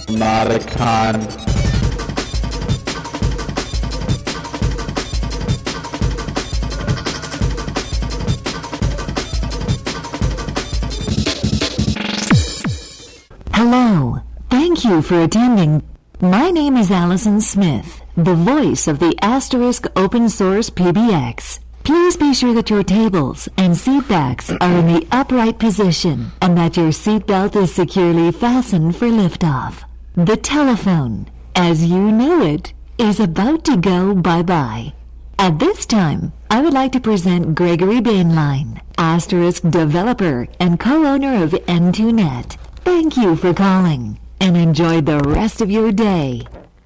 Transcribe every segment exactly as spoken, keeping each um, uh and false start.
Modicon. Hello. Thank you for attending. My name is Allison Smith, the voice of the Asterisk Open Source P B X. Please be sure that your tables and seat backs are in the upright position and that your seatbelt is securely fastened for liftoff. The telephone, as you know it, is about to go bye-bye. At this time, I would like to present Gregory Bainline, Asterisk developer and co-owner of N two net. Thank you for calling, and enjoy the rest of your day.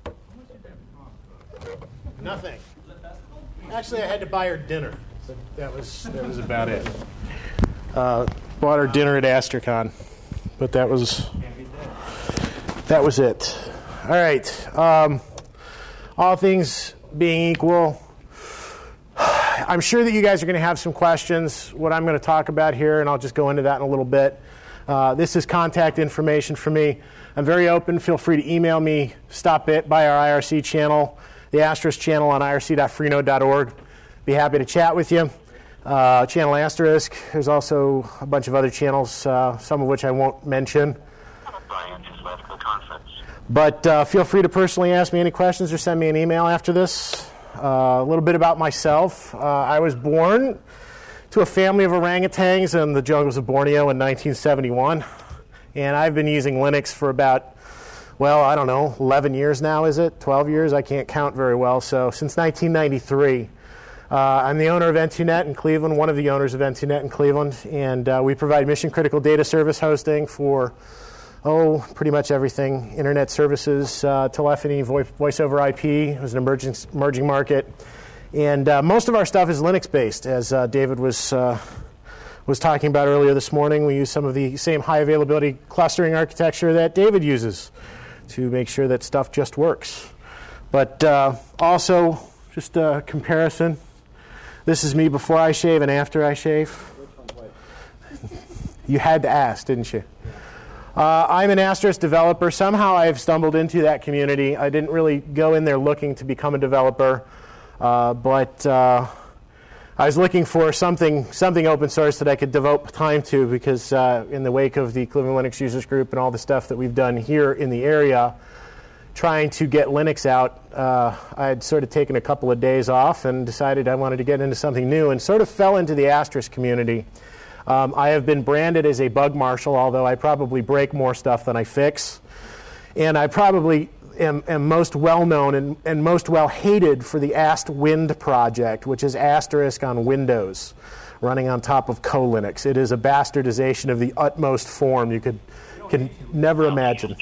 Nothing. Actually, I had to buy her dinner. But that was that was about it. Uh, bought her dinner at Astercon, but that was that was it. All right. Um, all things being equal, I'm sure that you guys are going to have some questions. What I'm going to talk about here, and I'll just go into that in a little bit. Uh, this is contact information for me. I'm very open. Feel free to email me. Stop it by our I R C channel, the Asterisk channel on I R C dot freenode dot org. Be happy to chat with you. Uh, channel Asterisk. There's also a bunch of other channels, uh, some of which I won't mention. But uh, feel free to personally ask me any questions or send me an email after this. Uh, a little bit about myself. Uh, I was born to a family of orangutans in the jungles of Borneo in nineteen seventy-one. And I've been using Linux for about, well, I don't know, eleven years now, is it? twelve years? I can't count very well. So since nineteen ninety-three. Uh, I'm the owner of N two net in Cleveland, one of the owners of N two net in Cleveland. And uh, we provide mission-critical data service hosting for, oh, pretty much everything. Internet services, uh, telephony, voice, voice over I P. It was an emerging, emerging market. And uh, most of our stuff is Linux-based, as uh, David was uh, was talking about earlier this morning. We use some of the same high-availability clustering architecture that David uses to make sure that stuff just works. But uh, also, just a comparison. This is me before I shave and after I shave. You had to ask, didn't you? Uh, I'm an Asterisk developer. Somehow I've stumbled into that community. I didn't really go in there looking to become a developer. Uh, but uh, I was looking for something something open source that I could devote time to because uh, in the wake of the Cleveland Linux Users Group and all the stuff that we've done here in the area, trying to get Linux out, uh, I had sort of taken a couple of days off and decided I wanted to get into something new and sort of fell into the Asterisk community. Um, I have been branded as a bug marshal, although I probably break more stuff than I fix. And I probably am, am most well-known and, and most well-hated for the AstWind project, which is Asterisk on Windows, running on top of CoLinux. It is a bastardization of the utmost form you could can never imagine.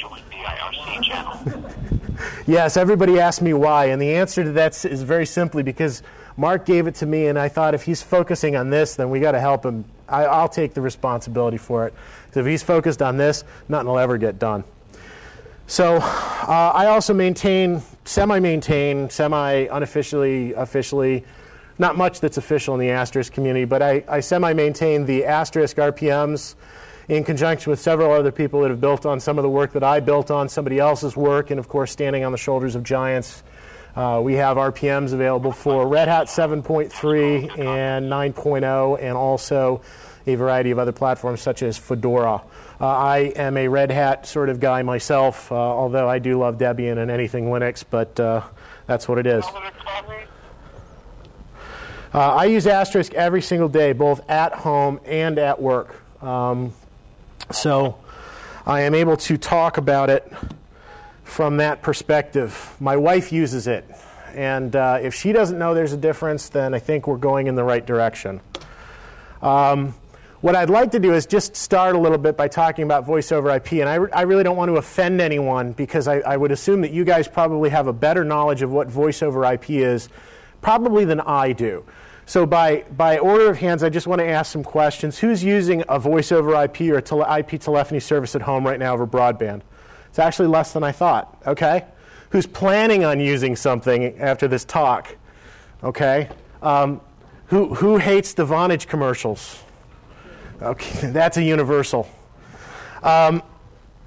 Yes, everybody asked me why, and the answer to that is very simply because Mark gave it to me, and I thought if he's focusing on this, then we got to help him. I, I'll take the responsibility for it. So if he's focused on this, nothing will ever get done. So uh, I also maintain, semi-maintain, semi-unofficially, officially, not much that's official in the Asterisk community, but I, I semi-maintain the Asterisk R P Ms in conjunction with several other people that have built on some of the work that I built on, somebody else's work, and of course standing on the shoulders of giants. Uh, we have R P Ms available for Red Hat seven point three and nine point oh, and also a variety of other platforms such as Fedora. Uh, I am a Red Hat sort of guy myself, uh, although I do love Debian and anything Linux, but uh, that's what it is. Uh, I use Asterisk every single day, both at home and at work. Um, so I am able to talk about it from that perspective. My wife uses it, and uh, if she doesn't know there's a difference, then I think we're going in the right direction. Um, what I'd like to do is just start a little bit by talking about voice over I P, and I, re I really don't want to offend anyone because I, I would assume that you guys probably have a better knowledge of what voice over I P is probably than I do. So by, by order of hands, I just want to ask some questions. Who's using a voice over I P or a tele I P telephony service at home right now over broadband? It's actually less than I thought, okay? Who's planning on using something after this talk, okay? Um, who, who hates the Vonage commercials? Okay, that's a universal. Um,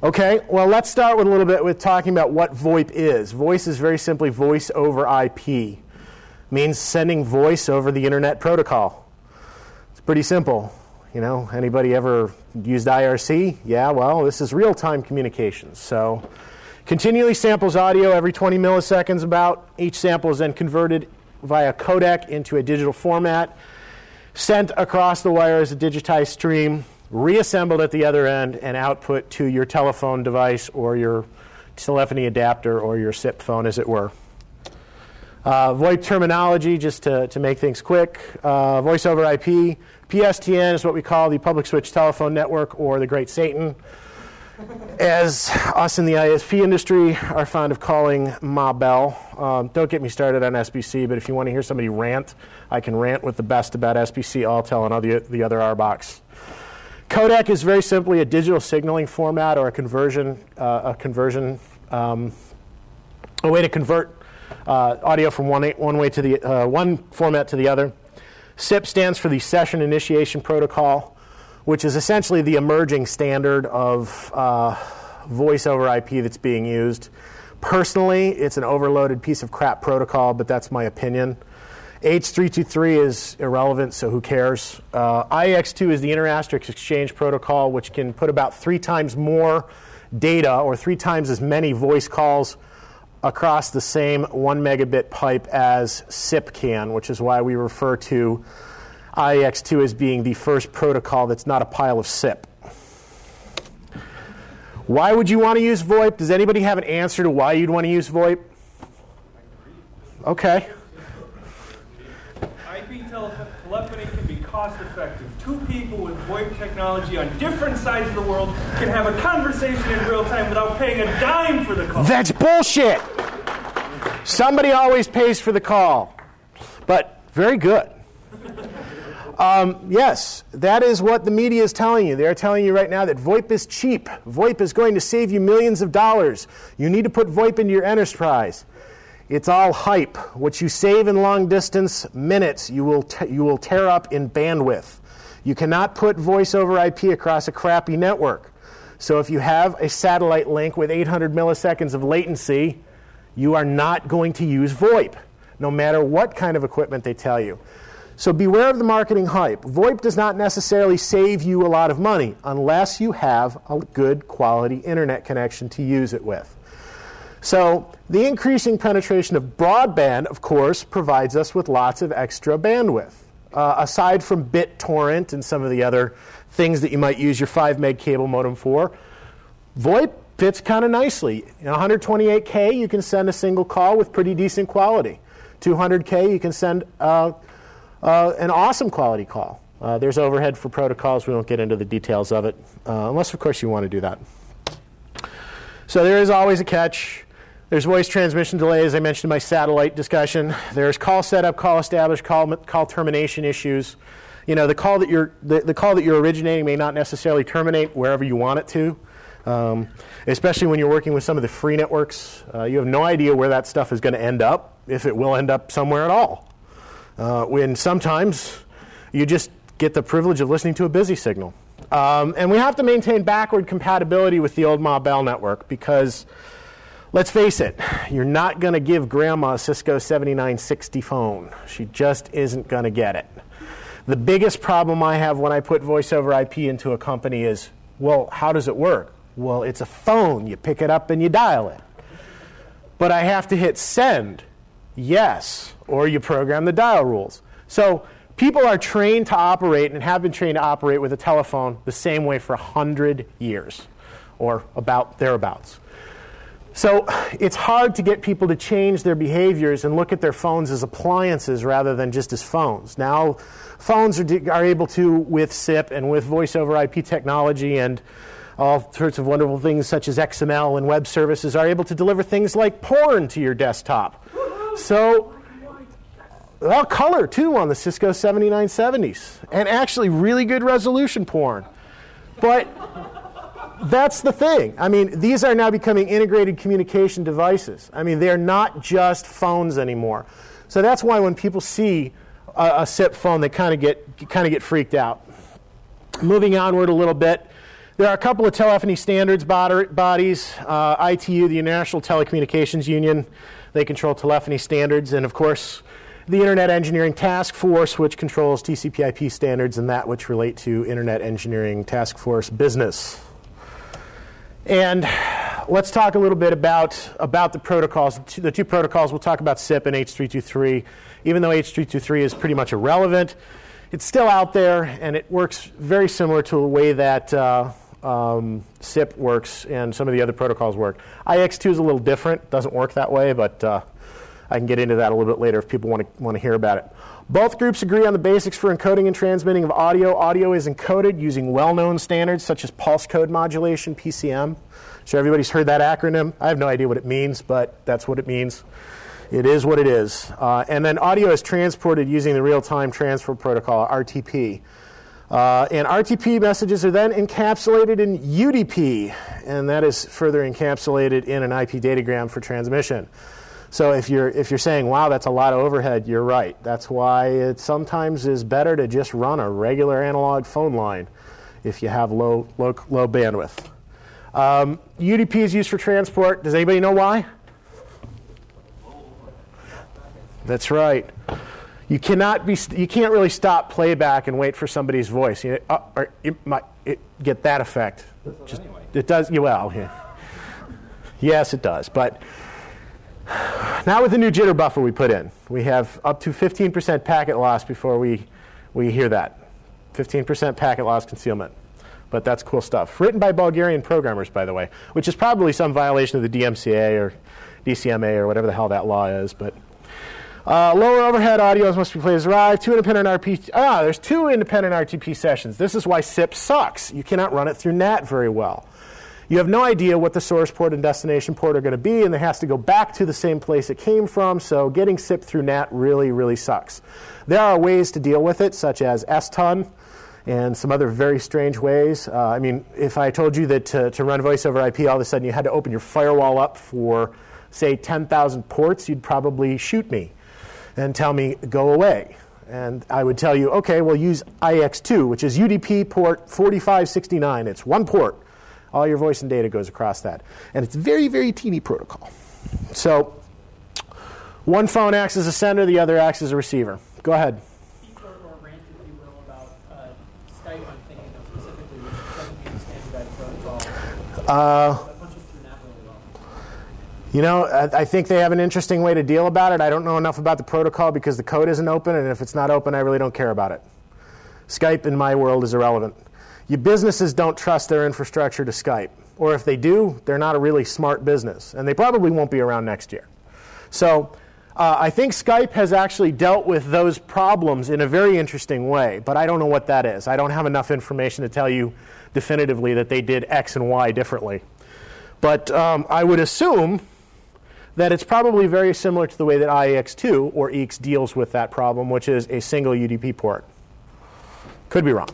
Okay, well, let's start with a little bit with talking about what VoIP is. Voice is very simply voice over I P. Means sending voice over the internet protocol. It's pretty simple. You know, anybody ever used I R C? Yeah, well, this is real-time communications. So continually samples audio every twenty milliseconds about. Each sample is then converted via codec into a digital format, sent across the wire as a digitized stream, reassembled at the other end, and output to your telephone device or your telephony adapter or your S I P phone, as it were. Uh, VoIP terminology, just to, to make things quick. Uh, voice over I P. P S T N is what we call the Public Switch Telephone Network, or the Great Satan, as us in the I S P industry are fond of calling Ma Bell. Um, don't get me started on S B C, but if you want to hear somebody rant, I can rant with the best about S B C, Altel, and all the, the other R box. Codec is very simply a digital signaling format or a conversion, uh, a conversion, um, a way to convert uh, audio from one, one way to the uh, one format to the other. S I P stands for the Session Initiation Protocol, which is essentially the emerging standard of uh, voice over I P that's being used. Personally, it's an overloaded piece of crap protocol, but that's my opinion. H three two three is irrelevant, so who cares? Uh, I E X two is the Inter-Asterisk Exchange Protocol, which can put about three times more data or three times as many voice calls across the same one megabit pipe as S I P can, which is why we refer to I E X two as being the first protocol that's not a pile of S I P. Why would you want to use VoIP? Does anybody have an answer to why you'd want to use VoIP? Okay. I P telephony can be cost effective. Two people with VoIP technology on different sides of the world can have a conversation in real time without paying a dime for the call. That's bullshit. Somebody always pays for the call. But very good. Um, yes, that is what the media is telling you. They're telling you right now that VoIP is cheap. VoIP is going to save you millions of dollars. You need to put VoIP into your enterprise. It's all hype. What you save in long distance minutes, you will t- you will tear up in bandwidth. You cannot put voice over I P across a crappy network. So if you have a satellite link with eight hundred milliseconds of latency, you are not going to use VoIP, no matter what kind of equipment they tell you. So beware of the marketing hype. VoIP does not necessarily save you a lot of money unless you have a good quality internet connection to use it with. So the increasing penetration of broadband, of course, provides us with lots of extra bandwidth. Uh, aside from BitTorrent and some of the other things that you might use your five meg cable modem for, VoIP fits kind of nicely. In one twenty-eight K, you can send a single call with pretty decent quality. two hundred K, you can send uh, uh, an awesome quality call. Uh, there's overhead for protocols. We won't get into the details of it, uh, unless, of course, you want to do that. So there is always a catch. There's voice transmission delay, as I mentioned in my satellite discussion. There's call setup, call establish, call call termination issues. You know, the call that you're the, the call that you're originating may not necessarily terminate wherever you want it to. Um, especially when you're working with some of the free networks, uh, you have no idea where that stuff is going to end up, if it will end up somewhere at all. Uh, when sometimes you just get the privilege of listening to a busy signal. Um, and we have to maintain backward compatibility with the old Ma Bell network because, let's face it, you're not going to give Grandma a Cisco seventy-nine sixty phone. She just isn't going to get it. The biggest problem I have when I put voice over I P into a company is, well, how does it work? Well, it's a phone. You pick it up and you dial it. But I have to hit send, yes, or you program the dial rules. So people are trained to operate and have been trained to operate with a telephone the same way for one hundred years, or about thereabouts. So it's hard to get people to change their behaviors and look at their phones as appliances rather than just as phones. Now, phones are, are able to, with S I P and with voice over I P technology and all sorts of wonderful things such as X M L and web services, are able to deliver things like porn to your desktop. So, well, color too on the Cisco seventy-nine seventies, and actually really good resolution porn. But that's the thing. I mean, these are now becoming integrated communication devices. I mean, they're not just phones anymore. So that's why when people see a, a S I P phone, they kind of get kind of get freaked out. Moving onward a little bit, There are a couple of telephony standards bod- bodies. Uh, I T U, the International Telecommunications Union, they control telephony standards. And of course, the Internet Engineering Task Force, which controls T C P I P standards and that which relate to Internet Engineering Task Force business. And let's talk a little bit about, about the protocols. The two protocols, we'll talk about S I P and H three two three. Even though H three two three is pretty much irrelevant, it's still out there, and it works very similar to the way that uh, um, S I P works and some of the other protocols work. I X two is a little different. It doesn't work that way, but uh, I can get into that a little bit later if people want to want to hear about it. Both groups agree on the basics for encoding and transmitting of audio. Audio is encoded using well-known standards such as pulse code modulation, P C M. So everybody's heard that acronym. I have no idea what it means, but that's what it means. It is what it is. Uh, and then audio is transported using the real-time transfer protocol, R T P. Uh, and R T P messages are then encapsulated in U D P, and that is further encapsulated in an I P datagram for transmission. So if you're if you're saying, wow, that's a lot of overhead, you're right. That's why it sometimes is better to just run a regular analog phone line if you have low low, low bandwidth. Um, U D P is used for transport. Does anybody know why? That's right. You cannot be. You can't really stop playback and wait for somebody's voice. You, uh, or it might it get that effect. Just, anyway. It does. Well, yeah. Yes, it does. But now with the new jitter buffer we put in, we have up to fifteen percent packet loss before we we hear that. fifteen percent packet loss concealment. But that's cool stuff. Written by Bulgarian programmers, by the way, which is probably some violation of the D M C A or D C M A or whatever the hell that law is. But uh, lower overhead audios must be played as arrived. Two independent R P. Ah, there's two independent R T P sessions. This is why S I P sucks. You cannot run it through N A T very well. You have no idea what the source port and destination port are going to be, and it has to go back to the same place it came from, so getting S I P through N A T really, really sucks. There are ways to deal with it, such as S T U N and some other very strange ways. Uh, I mean, if I told you that to, to run voice over I P, all of a sudden you had to open your firewall up for, say, ten thousand ports, you'd probably shoot me and tell me, go away. And I would tell you, okay, well, use I X two, which is U D P port forty-five sixty-nine. It's one port. All your voice and data goes across that. And it's very, very teeny protocol. So one phone acts as a sender, the other acts as a receiver. Go ahead. Speak or, or rant, if you will, about uh, Skype, I'm thinking of specifically, which doesn't use standardized protocol. Uh, that punches through N A T really well. You know, I, I think they have an interesting way to deal about it. I don't know enough about the protocol because the code isn't open, and if it's not open, I really don't care about it. Skype in my world is irrelevant. Your businesses don't trust their infrastructure to Skype. Or if they do, they're not a really smart business. And they probably won't be around next year. So uh, I think Skype has actually dealt with those problems in a very interesting way. But I don't know what that is. I don't have enough information to tell you definitively that they did X and Y differently. But um, I would assume that it's probably very similar to the way that I X two or E X deals with that problem, which is a single U D P port. Could be wrong.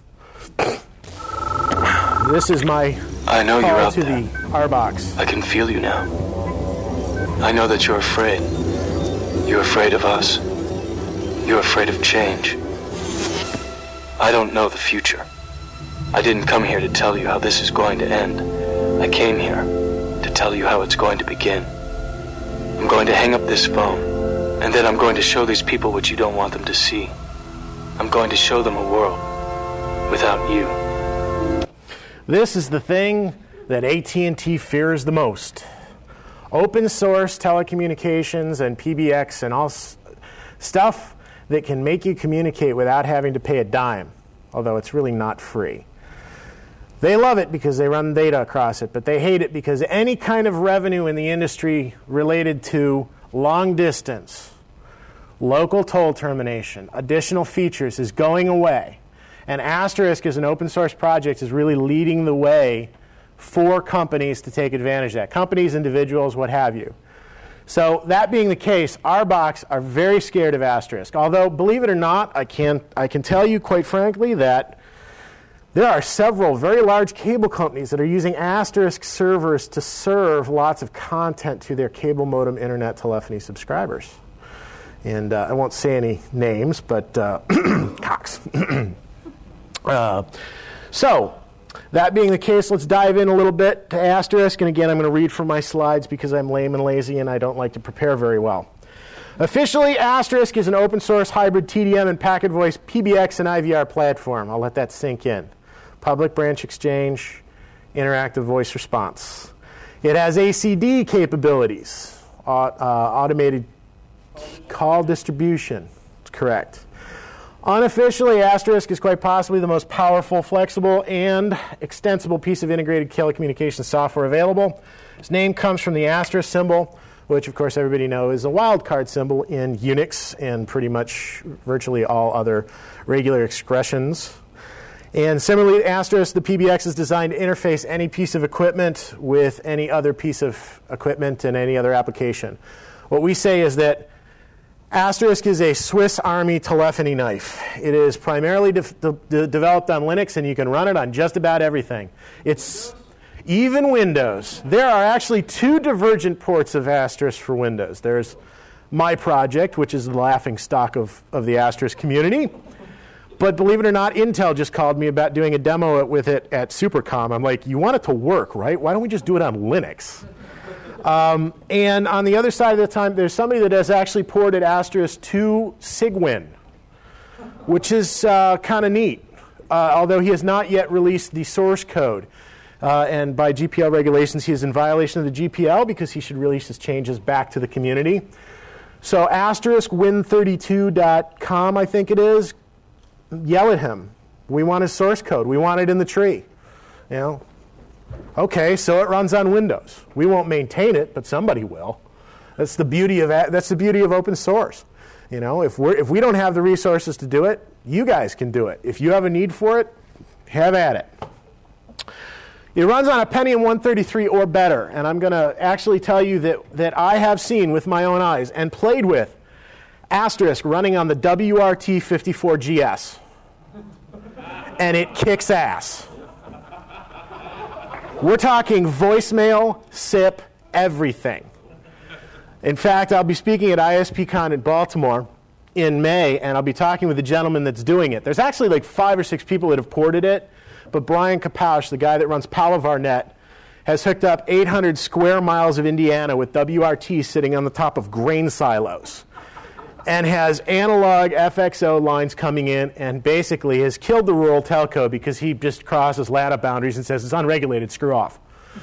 This is my I know call you're out to there. the R box. I can feel you now. I know that you're afraid. You're afraid of us. You're afraid of change. I don't know the future. I didn't come here to tell you how this is going to end. I came here to tell you how it's going to begin. I'm going to hang up this phone, and then I'm going to show these people what you don't want them to see. I'm going to show them a world without you. This is the thing that A T and T fears the most. Open source telecommunications and P B X and all s- stuff that can make you communicate without having to pay a dime, although it's really not free. They love it because they run data across it, but they hate it because any kind of revenue in the industry related to long distance, local toll termination, additional features is going away. And Asterisk as an open source project is really leading the way for companies to take advantage of that. Companies, individuals, what have you. So that being the case, our box are very scared of Asterisk. Although, believe it or not, I can, I can tell you quite frankly that there are several very large cable companies that are using Asterisk servers to serve lots of content to their cable modem internet telephony subscribers. And uh, I won't say any names, but uh, Cox. Uh, so, That being the case, let's dive in a little bit to Asterisk. And again, I'm going to read from my slides because I'm lame and lazy and I don't like to prepare very well. Officially, Asterisk is an open source hybrid T D M and packet voice P B X and I V R platform. I'll let that sink in. Public branch exchange, interactive voice response. It has A C D capabilities, uh, uh, automated call distribution. That's correct. Unofficially, Asterisk is quite possibly the most powerful, flexible, and extensible piece of integrated telecommunications software available. Its name comes from the asterisk symbol, which, of course, everybody knows is a wildcard symbol in Unix and pretty much virtually all other regular expressions. And similarly, Asterisk, the P B X is designed to interface any piece of equipment with any other piece of equipment and any other application. What we say is that Asterisk is a Swiss Army telephony knife. It is primarily de de developed on Linux, and you can run it on just about everything. It's even Windows. There are actually two divergent ports of Asterisk for Windows. There's my project, which is the laughing stock of, of the Asterisk community. But believe it or not, Intel just called me about doing a demo with it at SuperCom. I'm like, you want it to work, right? Why don't we just do it on Linux? Um, and on the other side of the time, there's somebody that has actually ported Asterisk to Cygwin, which is uh, kind of neat, uh, although he has not yet released the source code. Uh, and by G P L regulations, he is in violation of the G P L because he should release his changes back to the community. So asterisk win thirty-two dot com, I think it is, yell at him. We want his source code. We want it in the tree. You know, okay, so it runs on Windows. We won't maintain it, but somebody will. That's the beauty of that's the beauty of open source. You know, if we're if we don't have the resources to do it, you guys can do it. If you have a need for it, have at it. It runs on a Pentium one thirty-three or better, and I'm going to actually tell you that, that I have seen with my own eyes and played with Asterisk running on the W R T fifty-four G S, and it kicks ass. We're talking voicemail, S I P, everything. In fact, I'll be speaking at I S P Con in Baltimore in May, and I'll be talking with the gentleman that's doing it. There's actually like five or six people that have ported it. But Brian Kapausch, the guy that runs PalavarNet, has hooked up eight hundred square miles of Indiana with W R T sitting on the top of grain silos and has analog F X O lines coming in and basically has killed the rural telco because he just crosses L A T A boundaries and says it's unregulated, screw off.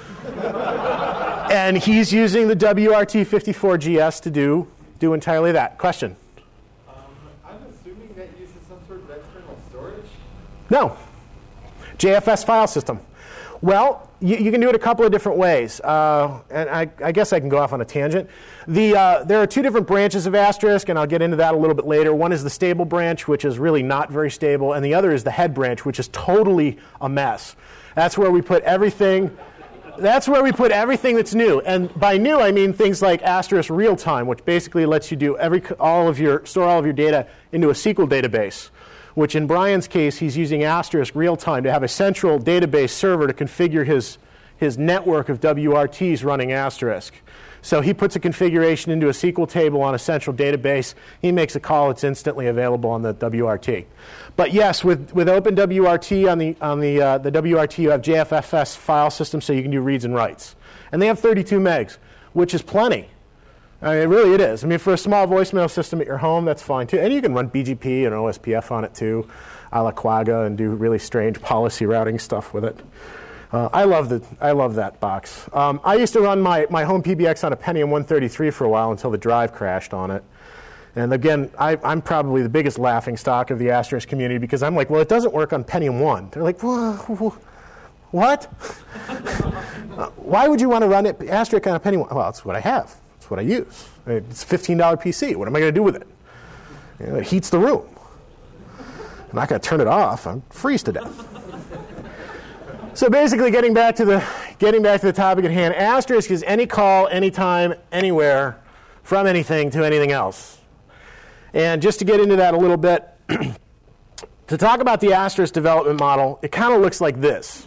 And he's using the W R T fifty-four G S to do, do entirely that. Question? Um, I'm assuming that uses some sort of external storage? No. J F S file system. Well, you, you can do it a couple of different ways. Uh, and I, I guess I can go off on a tangent. The, uh, there are two different branches of Asterisk, and I'll get into that a little bit later. One is the stable branch, which is really not very stable, and the other is the head branch, which is totally a mess. That's where we put everything. That's where we put everything that's new. And by new, I mean things like Asterisk Real Time, which basically lets you do every, all of your, store all of your data into a S Q L database, which in Brian's case, he's using Asterisk Real Time to have a central database server to configure his, his network of W R Ts running Asterisk. So he puts a configuration into a S Q L table on a central database. He makes a call. It's instantly available on the W R T. But yes, with, with OpenWRT on the, on the, uh, the W R T, you have J F F S file system, so you can do reads and writes. And they have thirty-two megs, which is plenty. I mean, really it is. I mean, for a small voicemail system at your home, that's fine too. And you can run B G P and O S P F on it too, a la Quagga, and do really strange policy routing stuff with it. Uh, I love the, I love that box. Um, I used to run my, my home P B X on a Pentium one thirty-three for a while until the drive crashed on it. And again, I, I'm probably the biggest laughing stock of the Asterisk community because I'm like, well, it doesn't work on Pentium one. They're like, what? uh, why would you want to run it Asterisk on a Pentium one? Well, that's what I have. That's what I use. It's a fifteen dollar P C. What am I going to do with it? You know, it heats the room. I'm not going to turn it off. I'm freeze to death. So basically, getting back to the getting back to the topic at hand, Asterisk is any call, anytime, anywhere, from anything to anything else. And just to get into that a little bit, to talk about the Asterisk development model, it kind of looks like this.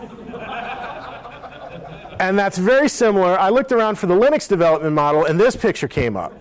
And that's very similar. I looked around for the Linux development model, and this picture came up.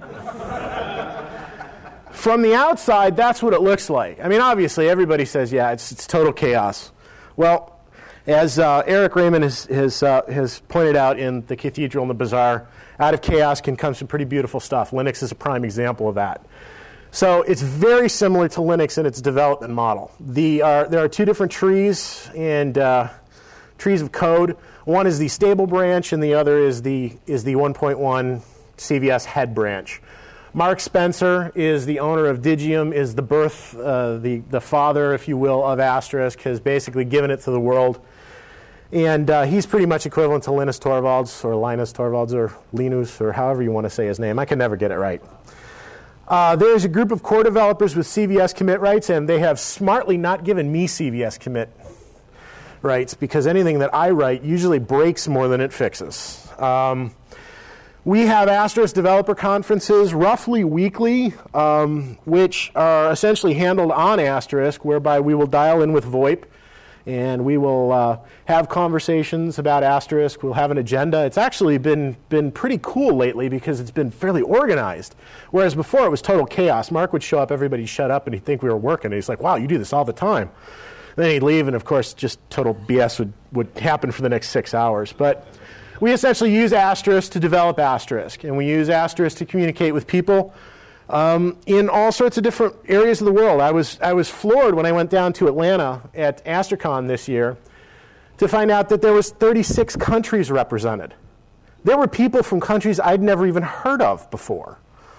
From the outside, that's what it looks like. I mean, obviously, everybody says, yeah, it's, it's total chaos. Well, As uh, Eric Raymond has, has, uh, has pointed out in The Cathedral and the Bazaar, out of chaos can come some pretty beautiful stuff. Linux is a prime example of that. So it's very similar to Linux in its development model. The, uh, there are two different trees and uh, trees of code. One is the stable branch, and the other is the, is the one point one C V S head branch. Mark Spencer is the owner of Digium, is the birth, uh, the, the father, if you will, of Asterisk, has basically given it to the world. And uh, he's pretty much equivalent to Linus Torvalds, or Linus Torvalds, or Linus, or however you want to say his name. I can never get it right. Uh, there's a group of core developers with C V S commit rights, and they have smartly not given me C V S commit rights, because anything that I write usually breaks more than it fixes. Um, We have Asterisk developer conferences roughly weekly, um, which are essentially handled on Asterisk, whereby we will dial in with VoIP, and we will uh, have conversations about Asterisk. We'll have an agenda. It's actually been, been pretty cool lately because it's been fairly organized, whereas before it was total chaos. Mark would show up, everybody shut up, and he'd think we were working, and he's like, wow, you do this all the time. And then he'd leave, and of course, just total B S would, would happen for the next six hours. But we essentially use Asterisk to develop Asterisk, and we use Asterisk to communicate with people um, in all sorts of different areas of the world. I was, I was floored when I went down to Atlanta at AsterCon this year to find out that there was thirty-six countries represented. There were people from countries I'd never even heard of before.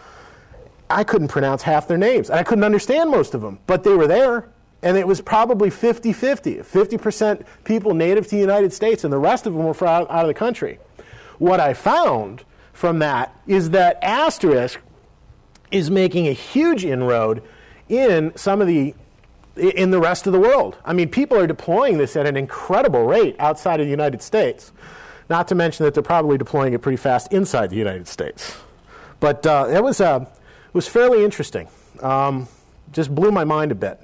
I couldn't pronounce half their names, and I couldn't understand most of them, but they were there. And it was probably fifty fifty, fifty percent people native to the United States, and the rest of them were from out, out of the country. What I found from that is that Asterisk is making a huge inroad in some of the, in the rest of the world. I mean, people are deploying this at an incredible rate outside of the United States, not to mention that they're probably deploying it pretty fast inside the United States. But uh, it was, uh, it was fairly interesting. Um, just blew my mind a bit.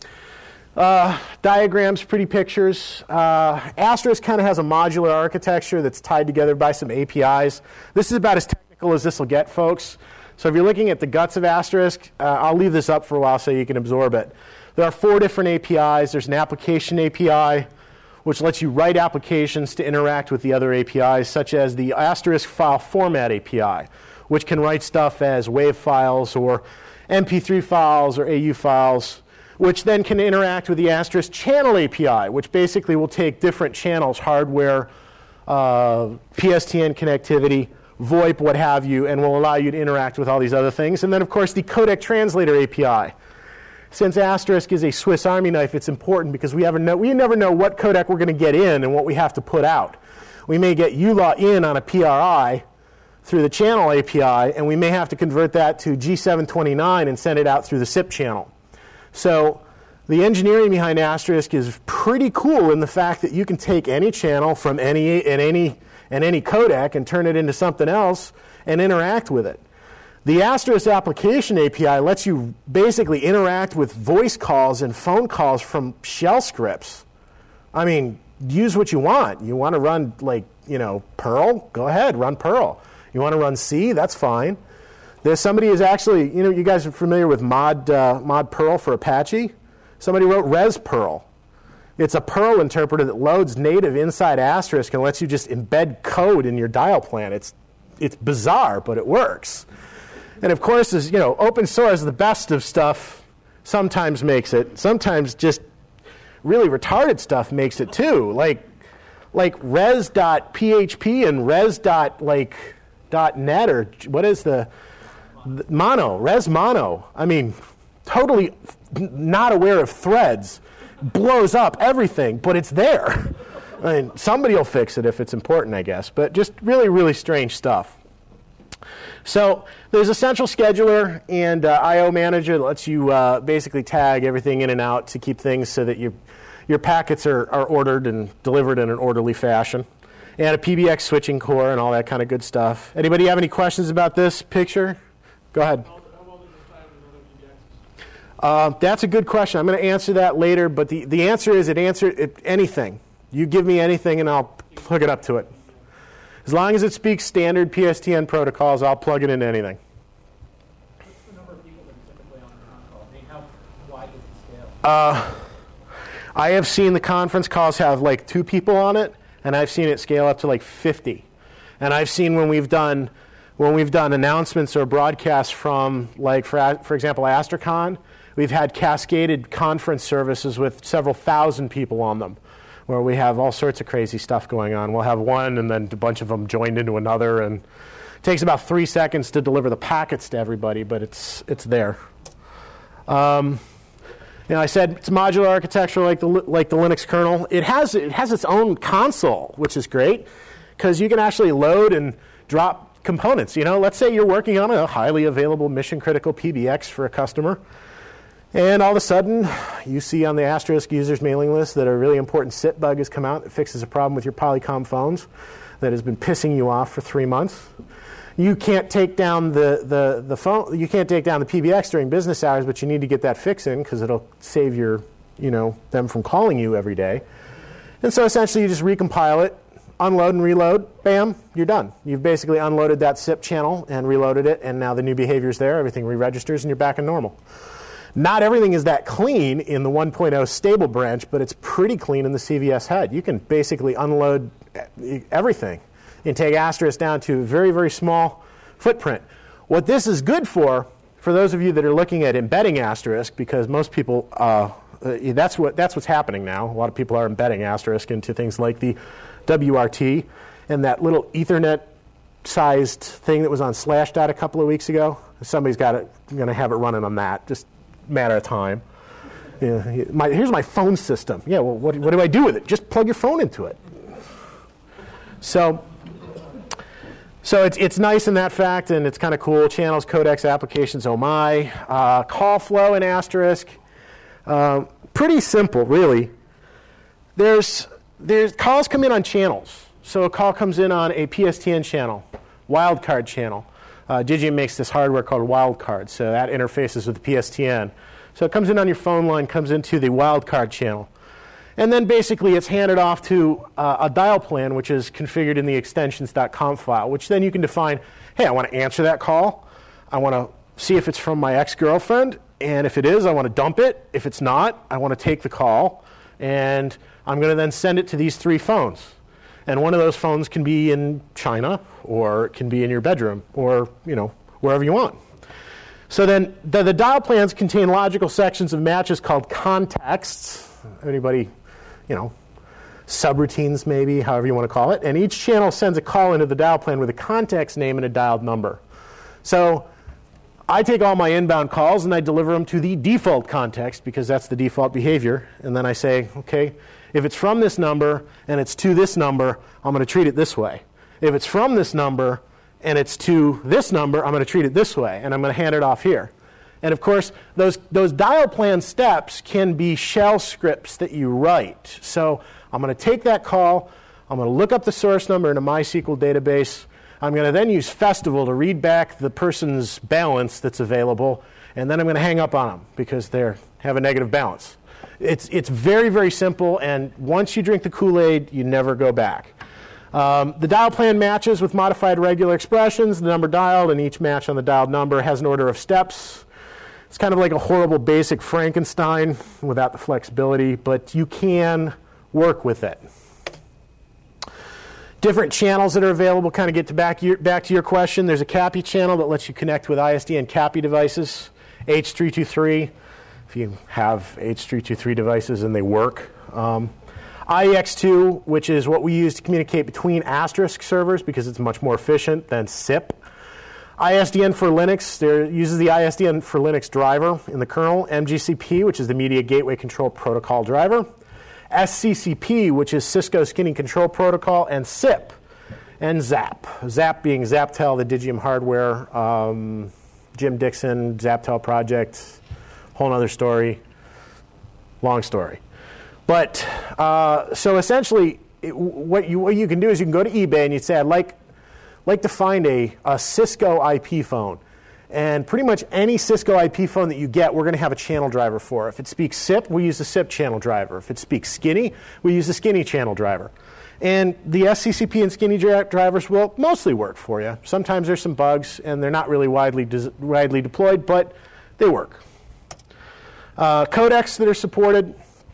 Uh, diagrams, pretty pictures. Uh, Asterisk kind of has a modular architecture that's tied together by some A P Is. This is about as technical as this will get, folks. So if you're looking at the guts of Asterisk, uh, I'll leave this up for a while so you can absorb it. There are four different A P Is. There's an application A P I, which lets you write applications to interact with the other A P Is, such as the Asterisk file format A P I, which can write stuff as WAV files or M P three files or A U files, which then can interact with the Asterisk channel A P I, which basically will take different channels, hardware, uh, P S T N connectivity, VoIP, what have you, and will allow you to interact with all these other things. And then, of course, the codec translator A P I. Since Asterisk is a Swiss Army knife, it's important because we, ever know, we never know what codec we're going to get in and what we have to put out. We may get U L A in on a P R I through the channel A P I, and we may have to convert that to G seven twenty-nine and send it out through the S I P channel. So the engineering behind Asterisk is pretty cool in the fact that you can take any channel from any and any and any codec and turn it into something else and interact with it. The Asterisk application A P I lets you basically interact with voice calls and phone calls from shell scripts. I mean, use what you want. You want to run, like, you know, Perl? Go ahead, run Perl. You want to run C? That's fine. There's somebody who's actually, you know, you guys are familiar with mod, uh, mod Perl for Apache? Somebody wrote Res Perl. It's a Perl interpreter that loads native inside Asterisk and lets you just embed code in your dial plan. It's, it's bizarre, but it works. And of course, as you know, open source, the best of stuff sometimes makes it. Sometimes just really retarded stuff makes it too. Like, like res dot P H P and res dot like dot net, or what is the, the mono, res mono. I mean, totally not aware of threads, blows up everything, but it's there. I mean, somebody will fix it if it's important, I guess. But just really, really strange stuff. So there's a central scheduler and uh, I O manager that lets you uh, basically tag everything in and out to keep things so that your your packets are, are ordered and delivered in an orderly fashion. And a P B X switching core and all that kind of good stuff. Anybody have any questions about this picture? Go ahead. Uh, that's a good question. I'm going to answer that later, but the, the answer is it answers it, anything. You give me anything and I'll plug it up to it. As long as it speaks standard P S T N protocols, I'll plug it into anything. What's the number of people that are typically on the con call? I mean, how wide does it scale? Uh, I have seen the conference calls have like two people on it, and I've seen it scale up to like fifty. And I've seen when we've done when we've done announcements or broadcasts from, like for for example, AstroCon, we've had cascaded conference services with several thousand people on them, where we have all sorts of crazy stuff going on. We'll have one, and then a bunch of them joined into another, and it takes about three seconds to deliver the packets to everybody, but it's it's there. Um, You know, I said it's modular architecture like the like the Linux kernel. It has it has its own console, which is great because you can actually load and drop components. You know, let's say you're working on a highly available mission critical P B X for a customer, and all of a sudden you see on the Asterisk users mailing list that a really important S I P bug has come out that fixes a problem with your Polycom phones that has been pissing you off for three months. You can't take down the, the, the phone. You can't take down the P B X during business hours, but you need to get that fix in because it'll save your, you know, them from calling you every day. And so essentially, you just recompile it, unload and reload. Bam, you're done. You've basically unloaded that S I P channel and reloaded it, and now the new behavior's there. Everything re-registers, and you're back in normal. Not everything is that clean in the one point oh stable branch, but it's pretty clean in the C V S head. You can basically unload everything and take Asterisk down to a very, very small footprint. What this is good for, for those of you that are looking at embedding Asterisk, because most people, uh, uh, that's what that's what's happening now. A lot of people are embedding Asterisk into things like the W R T and that little Ethernet-sized thing that was on Slashdot a couple of weeks ago. Somebody's got it, going to have it running on that. Just a matter of time. Yeah, my, here's my phone system. Yeah, well, what, what do I do with it? Just plug your phone into it. So. So it's, it's nice in that fact, and it's kind of cool. Channels, codecs, applications, oh my. Uh, call flow in Asterisk. Uh, pretty simple, really. There's, there's calls come in on channels. So a call comes in on a P S T N channel, wildcard channel. Uh, Digium makes this hardware called wildcard, so that interfaces with the P S T N. So it comes in on your phone line, comes into the wildcard channel. And then basically it's handed off to uh, a dial plan, which is configured in the extensions.conf file, which then you can define, hey, I want to answer that call. I want to see if it's from my ex-girlfriend. And if it is, I want to dump it. If it's not, I want to take the call. And I'm going to then send it to these three phones. And one of those phones can be in China, or it can be in your bedroom, or you know wherever you want. So then the, the dial plans contain logical sections of matches called contexts. Anybody, you know, subroutines maybe, however you want to call it. And each channel sends a call into the dial plan with a context name and a dialed number. So I take all my inbound calls and I deliver them to the default context because that's the default behavior. And then I say, okay, if it's from this number and it's to this number, I'm going to treat it this way. If it's from this number and it's to this number, I'm going to treat it this way. And I'm going to hand it off here. And of course, those, those dial plan steps can be shell scripts that you write. So I'm going to take that call. I'm going to look up the source number in a MySQL database. I'm going to then use Festival to read back the person's balance that's available. And then I'm going to hang up on them because they have a negative balance. It's, it's very, very simple. And once you drink the Kool-Aid, you never go back. Um, the dial plan matches with modified regular expressions, the number dialed, and each match on the dialed number has an order of steps. It's kind of like a horrible basic Frankenstein without the flexibility, but you can work with it. Different channels that are available kind of get to back, your, back to your question. There's a C A P I channel that lets you connect with I S D N C A P I devices, H three twenty-three, if you have H three twenty-three devices and they work. Um, I E X two, which is what we use to communicate between Asterisk servers because it's much more efficient than S I P. I S D N for Linux, there uses the I S D N for Linux driver in the kernel, M G C P, which is the Media Gateway Control Protocol driver, S C C P, which is Cisco Skinny Control Protocol, and S I P, and ZAP. ZAP being Zaptel, the Digium hardware, um, Jim Dixon, Zaptel project, whole other story, long story. But uh, so essentially, it, what you what you can do is you can go to eBay and you say, I'd like like to find a, a Cisco I P phone. And pretty much any Cisco I P phone that you get, we're going to have a channel driver for. If it speaks S I P, we use the S I P channel driver. If it speaks Skinny, we use the Skinny channel driver. And the S C C P and Skinny drivers will mostly work for you. Sometimes there's some bugs, and they're not really widely, widely deployed, but they work. Uh, codecs that are supported.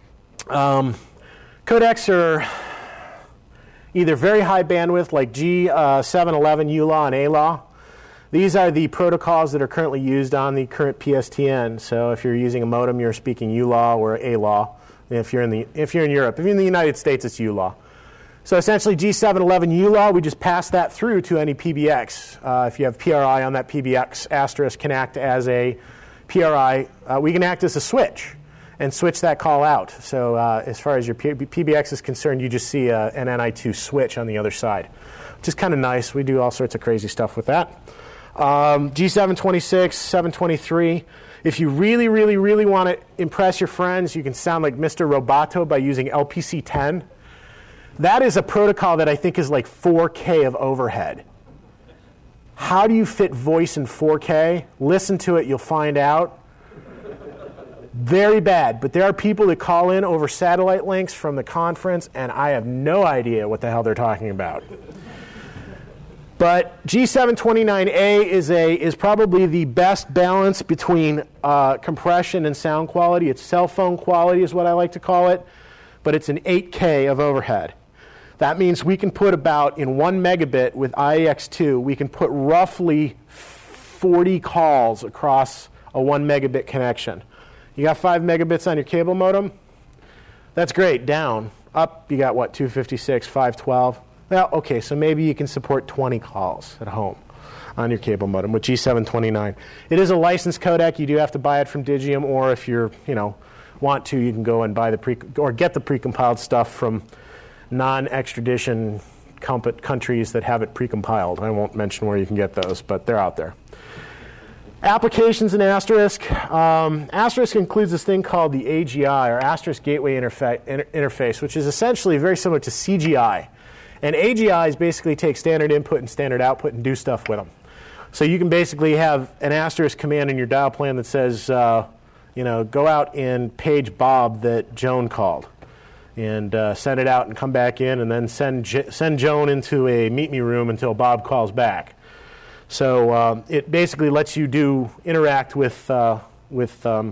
Um, codecs are either very high bandwidth, like G seven eleven U L A and A L A. These are the protocols that are currently used on the current P S T N. So if you're using a modem, you're speaking U L A or A L A. If you're in the if you're in Europe, if you're in the United States, it's U L A. So essentially, G seven eleven U L A, we just pass that through to any P B X. Uh, if you have P R I on that P B X, asterisk can act as a P R I. Uh, we can act as a switch and switch that call out. So uh, as far as your P B X is concerned, you just see a, an N I two switch on the other side, which is kind of nice. We do all sorts of crazy stuff with that. Um, G seven twenty-six, seven twenty-three. If you really, really, really want to impress your friends, you can sound like Mister Roboto by using L P C ten. That is a protocol that I think is like four K of overhead. How do you fit voice in four K? Listen to it, you'll find out. Very bad. But there are people that call in over satellite links from the conference, and I have no idea what the hell they're talking about. But G seven twenty-nine A is, a, is probably the best balance between uh, compression and sound quality. It's cell phone quality is what I like to call it, but it's an eight K of overhead. That means we can put about, in one megabit with I E X two, we can put roughly forty calls across a one megabit connection. You got five megabits on your cable modem? That's great. Down. Up, you got what, two fifty-six, five twelve? Well, okay, so maybe you can support twenty calls at home on your cable modem with G seven twenty-nine. It is a licensed codec. You do have to buy it from Digium, or if you're, you know, want to, you can go and buy the pre or get the precompiled stuff from non-extradition countries that have it precompiled. I won't mention where you can get those, but they're out there. Applications in Asterisk. Um, Asterisk includes this thing called the A G I, or Asterisk Gateway Interfa inter Interface, which is essentially very similar to C G I. And A G Is basically take standard input and standard output and do stuff with them. So you can basically have an Asterisk command in your dial plan that says, uh, you know, go out and page Bob that Joan called, and uh, send it out and come back in, and then send J send Joan into a meet me room until Bob calls back. So uh, it basically lets you do interact with uh, with um,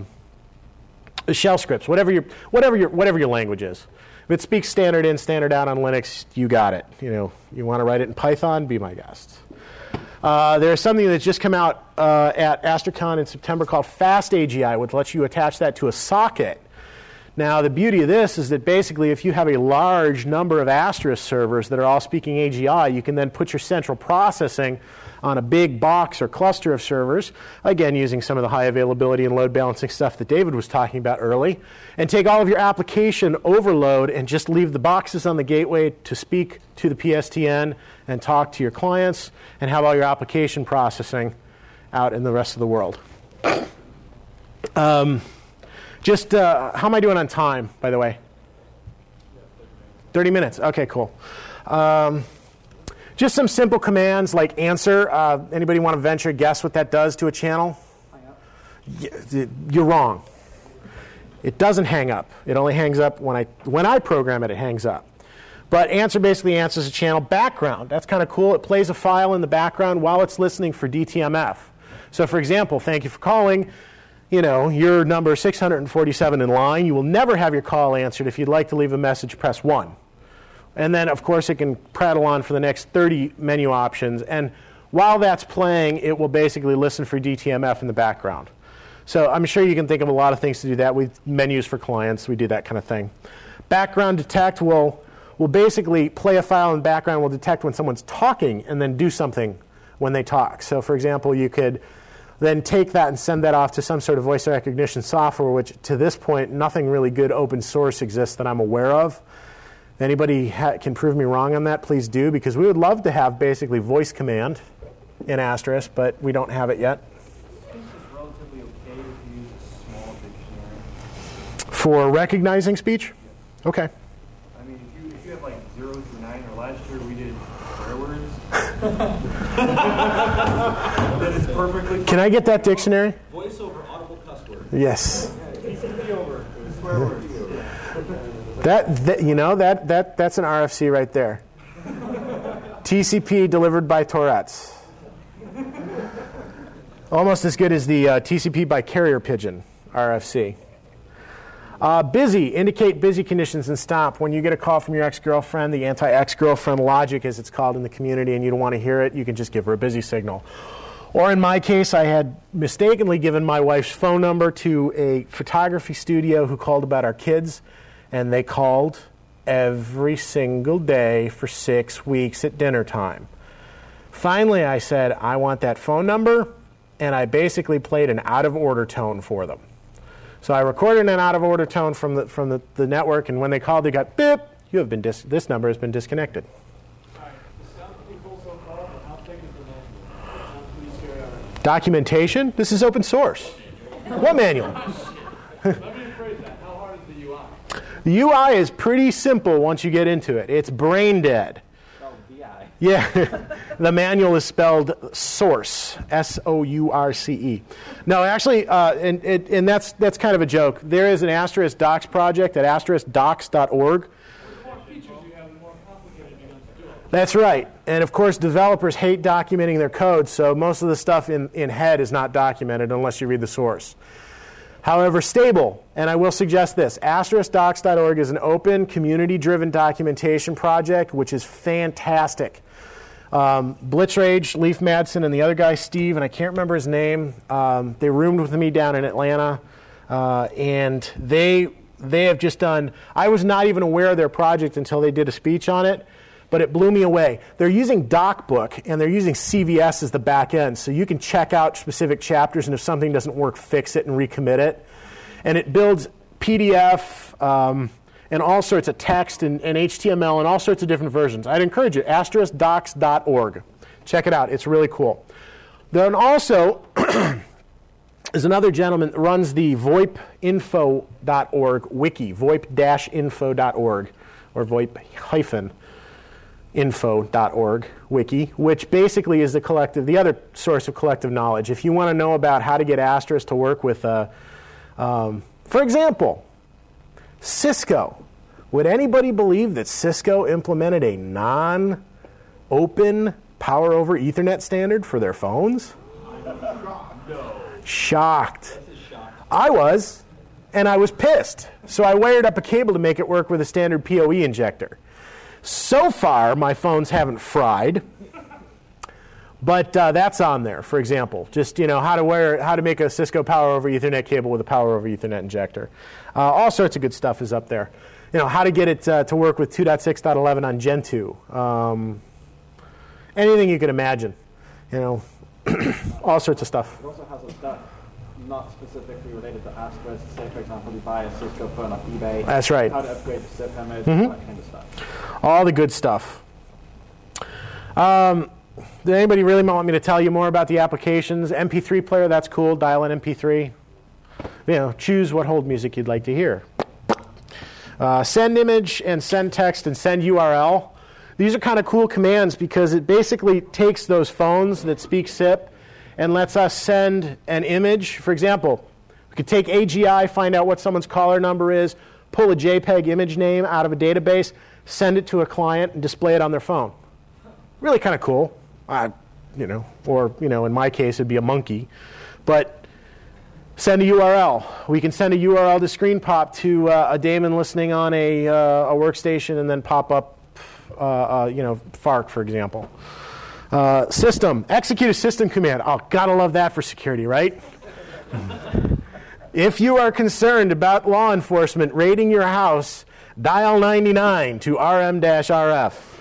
shell scripts, whatever your whatever your whatever your language is. If it speaks standard in, standard out on Linux, you got it. You know, you want to write it in Python? Be my guest. Uh, there's something that's just come out uh, at AstroCon in September called Fast A G I, which lets you attach that to a socket. Now, the beauty of this is that basically if you have a large number of Asterisk servers that are all speaking A G I, you can then put your central processing on a big box or cluster of servers, again using some of the high availability and load balancing stuff that David was talking about early, and take all of your application overload and just leave the boxes on the gateway to speak to the P S T N and talk to your clients, and have all your application processing out in the rest of the world. Um, Just, uh, how am I doing on time, by the way? thirty minutes. Okay, cool. Um, just some simple commands like answer. Uh, anybody want to venture a guess what that does to a channel? Hang up. You're wrong. It doesn't hang up. It only hangs up when I, when I program it, it hangs up. But answer basically answers a channel. Background, that's kind of cool. It plays a file in the background while it's listening for D T M F. So for example, thank you for calling. You know, you're number six hundred forty-seven in line. You will never have your call answered. If you'd like to leave a message, press one. And then, of course, it can prattle on for the next thirty menu options. And while that's playing, it will basically listen for D T M F in the background. So I'm sure you can think of a lot of things to do that. With menus for clients, we do that kind of thing. Background detect will, will basically play a file in the background, will detect when someone's talking, and then do something when they talk. So, for example, you could then take that and send that off to some sort of voice recognition software, which to this point, nothing really good open source exists that I'm aware of. If anybody ha can prove me wrong on that, please do, because we would love to have basically voice command in Asterisk, but we don't have it yet. I think it's relatively okay if you use a small dictionary. For recognizing speech? Yeah. Okay. I mean, if you, if you have like zero through nine, or last year we did swear words, that is perfectly fine. Can I get that dictionary? Voice over audible cuss words. Yes. T C P over swear words. That, that you know that that that's an R F C right there. T C P delivered by Tourette's. Almost as good as the uh, T C P by carrier pigeon R F C. Uh, busy, indicate busy conditions and stop. When you get a call from your ex-girlfriend, the anti-ex-girlfriend logic, as it's called in the community, and you don't want to hear it, you can just give her a busy signal. Or in my case, I had mistakenly given my wife's phone number to a photography studio who called about our kids, and they called every single day for six weeks at dinner time. Finally, I said, I want that phone number, and I basically played an out-of-order tone for them. So I recorded an out-of-order tone from the from the, the network, and when they called, they got, beep, you have been dis- this number has been disconnected. All right, this sounds pretty cool so far, but how thick is the manual? It sounds pretty scary already. Documentation? This is open source. What manual? Let me rephrase that. How hard is the U I? The U I is pretty simple once you get into it. It's brain dead. Oh, B I. Yeah, the manual is spelled source, S O U R C E. No, actually, uh, and, and, and that's that's kind of a joke. There is an Asterisk Docs project at asterisk docs dot org. The more features you have, the more complicated it becomes to do it. That's right. And of course, developers hate documenting their code, so most of the stuff in, in head is not documented unless you read the source. However, stable, and I will suggest this, asterisk docs dot org is an open, community-driven documentation project, which is fantastic. Um, Blitzrage, Leif Madsen, and the other guy, Steve, and I can't remember his name, um, they roomed with me down in Atlanta, uh, and they they have just done, I was not even aware of their project until they did a speech on it, but it blew me away. They're using DocBook, and they're using C V S as the back end, so you can check out specific chapters, and if something doesn't work, fix it and recommit it. And it builds P D F um, and all sorts of text and, and H T M L and all sorts of different versions. I'd encourage you, asterisk docs dot org. Check it out. It's really cool. Then also is another gentleman that runs the voip info dot org wiki, voip dash info dot org, or voip hyphen info dot org wiki, which basically is the collective, the other source of collective knowledge. If you want to know about how to get Asterisk to work with, uh, um, for example, Cisco. Would anybody believe that Cisco implemented a non-open power over Ethernet standard for their phones? No. Shocked. I was, and I was pissed. So I wired up a cable to make it work with a standard P O E injector. So far, my phones haven't fried, but uh, that's on there. For example, just you know how to wire, how to make a Cisco power over Ethernet cable with a power over Ethernet injector. Uh, all sorts of good stuff is up there. You know how to get it uh, to work with two point six point eleven on Gentoo. Um, anything you can imagine. You know, all sorts of stuff. It also has a stuff not specifically related to Asterisk. Say, for example, you buy a Cisco phone off eBay. That's right. How to upgrade the S I P image, Mm-hmm. that kind of stuff. All the good stuff. Um, did anybody really want me to tell you more about the applications? M P three player, that's cool. Dial in M P three. You know, choose what hold music you'd like to hear. Uh, send image and send text and send U R L. These are kind of cool commands because it basically takes those phones that speak S I P and lets us send an image. For example, we could take A G I, find out what someone's caller number is, pull a JPEG image name out of a database, send it to a client, and display it on their phone. Really kind of cool. Uh, you know, or you know, in my case, it'd be a monkey. But send a U R L. We can send a U R L to screen pop to uh, a daemon listening on a, uh, a workstation, and then pop up, uh, uh, you know, FARC, for example. Uh, system, execute a system command. Oh, gotta love that for security, right? If you are concerned about law enforcement raiding your house, dial ninety-nine to R M R F.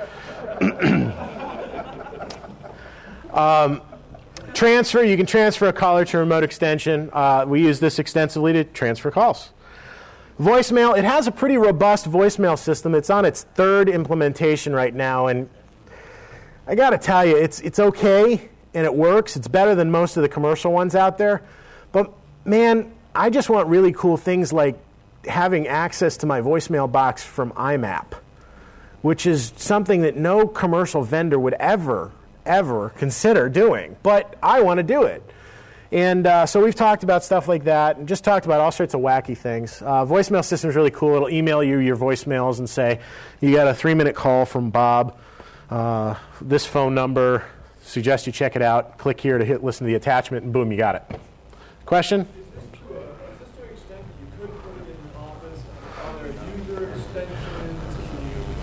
um, transfer, you can transfer a caller to a remote extension. Uh, we use this extensively to transfer calls. Voicemail, it has a pretty robust voicemail system. It's on its third implementation right now, and I got to tell you, it's it's okay, and it works. It's better than most of the commercial ones out there. But, man, I just want really cool things like having access to my voicemail box from I MAP, which is something that no commercial vendor would ever, ever consider doing. But I want to do it. And uh, so we've talked about stuff like that and just talked about all sorts of wacky things. Uh, voicemail system is really cool. It'll email you your voicemails and say, you got a three-minute call from Bob. Uh, this phone number, suggest you check it out. Click here to hit listen to the attachment, and boom, you got it. Question? Is this to, uh, is this to an extent that you could put it in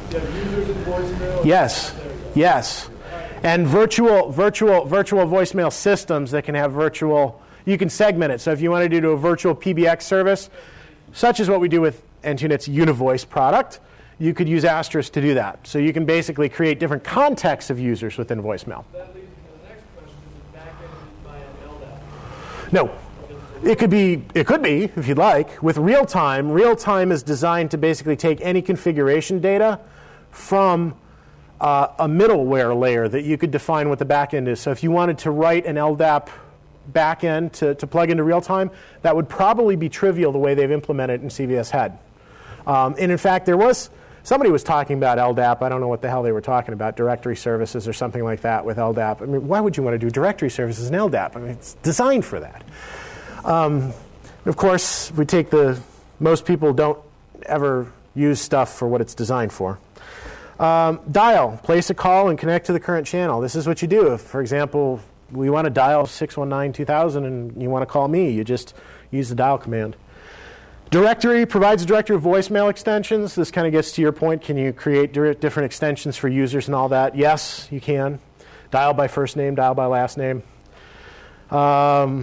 You have users and voicemail. Yes, yes. And virtual, virtual, virtual voicemail systems that can have virtual, you can segment it. So if you want to do a virtual P B X service, such as what we do with Antunet's Univoice product, you could use Asterisk to do that. So you can basically create different contexts of users within voicemail. That leads me to the next question. Is it back-ended by an L D A P? No. It could be, it could be, if you'd like. With real-time, real-time is designed to basically take any configuration data from uh, a middleware layer that you could define what the backend is. So if you wanted to write an L D A P backend to, to plug into real-time, that would probably be trivial the way they've implemented it in C V S Head. Um, and in fact, there was, somebody was talking about L D A P. I don't know what the hell they were talking about, directory services or something like that with L D A P. I mean, why would you want to do directory services in L D A P? I mean, it's designed for that. Um, of course, we take the, most people don't ever use stuff for what it's designed for. Um, dial, place a call and connect to the current channel. This is what you do. If, for example, we want to dial six one nine two thousand and you want to call me, you just use the dial command. Directory provides a directory of voicemail extensions. This kind of gets to your point. Can you create different extensions for users and all that? Yes, you can. Dial by first name, dial by last name. Um,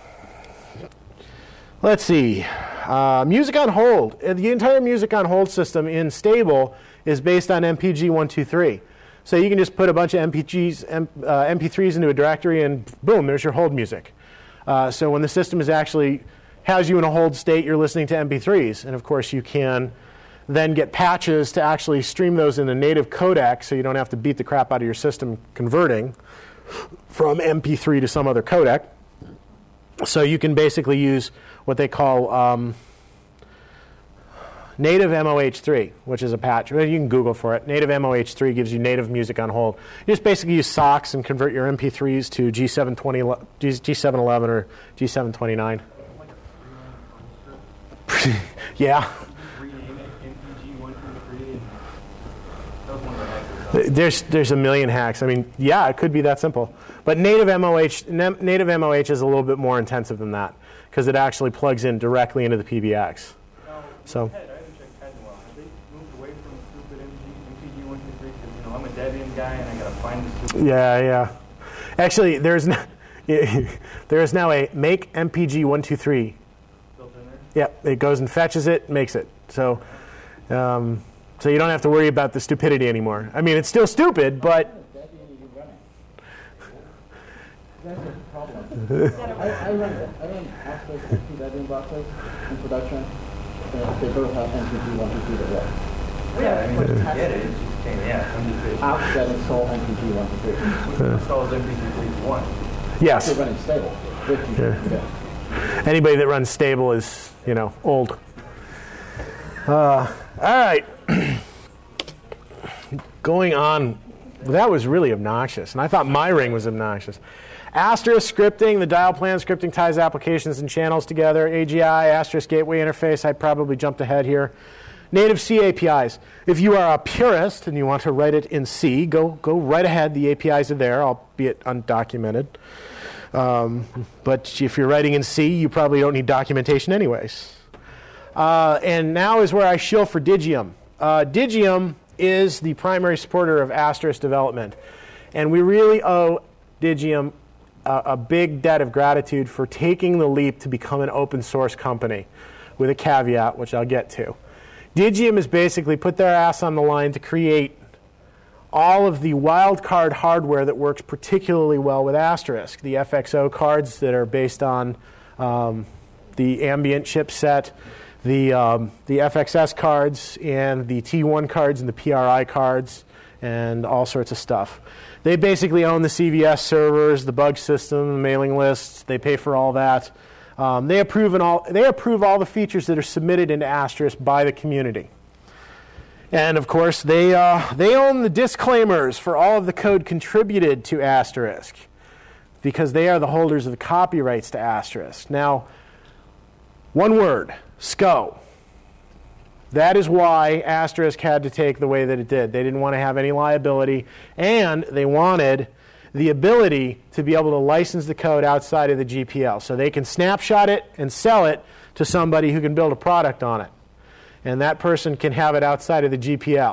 let's see. Uh, music on hold. The entire music on hold system in Stable is based on M P G one two three. So you can just put a bunch of M P Gs, M, uh, M P threes into a directory and boom, there's your hold music. Uh, so when the system is actually has you in a hold state, you're listening to M P threes. And of course you can then get patches to actually stream those in a native codec so you don't have to beat the crap out of your system converting from M P three to some other codec. So you can basically use what they call um, native M O H three, which is a patch. You can Google for it. Native M O H three gives you native music on hold. You just basically use SOCKS and convert your M P threes to G seven twenty, G seven eleven or G seven twenty-nine. Yeah. There's there's a million hacks. I mean, yeah, it could be that simple. But native M O H native M O H is a little bit more intensive than that because it actually plugs in directly into the P B X. Now, so. Head, I haven't checked Head in a while. Have they moved away from stupid M P G one two three? Because you know I'm a Debian guy and I gotta find the stupid. Yeah, yeah. Actually, there's no, there is now a make M P G one two three. Built in there. Yep, it goes and fetches it, makes it. So. Um, So you don't have to worry about the stupidity anymore. I mean, it's still stupid, but... That's a problem. I, I run, I run Asterisk and two Debian boxes in production. Uh, they both have M P G one two three that work. Yeah, I mean, I get it. It's just, yeah, M P three. Apps that install M P G one two three. Which installs M P three one. Yes. You're running Stable. Yeah. Yeah. Anybody that runs Stable is, you know, old. Uh, all right. Going on, that was really obnoxious, and I thought my ring was obnoxious. Asterisk scripting, the dial plan scripting ties applications and channels together. A G I, Asterisk gateway interface, I probably jumped ahead here. Native C A P Is. If you are a purist and you want to write it in C, go, go right ahead. The A P Is are there, albeit undocumented. Um, but if you're writing in C, you probably don't need documentation anyways. Uh, and now is where I shill for Digium. Uh, Digium is the primary supporter of Asterisk development. And we really owe Digium a, a big debt of gratitude for taking the leap to become an open source company, with a caveat, which I'll get to. Digium has basically put their ass on the line to create all of the wildcard hardware that works particularly well with Asterisk. The F X O cards that are based on um, the ambient chipset, the um, the F X S cards, and the T one cards, and the P R I cards, and all sorts of stuff. They basically own the C V S servers, the bug system, the mailing lists. They pay for all that. Um, they approve and all. They approve all the features that are submitted into Asterisk by the community. And of course, they uh, they own the disclaimers for all of the code contributed to Asterisk, because they are the holders of the copyrights to Asterisk. Now, one word. S C O. That is why Asterisk had to take the way that it did. They didn't want to have any liability, and they wanted the ability to be able to license the code outside of the G P L. So they can snapshot it and sell it to somebody who can build a product on it. And that person can have it outside of the G P L.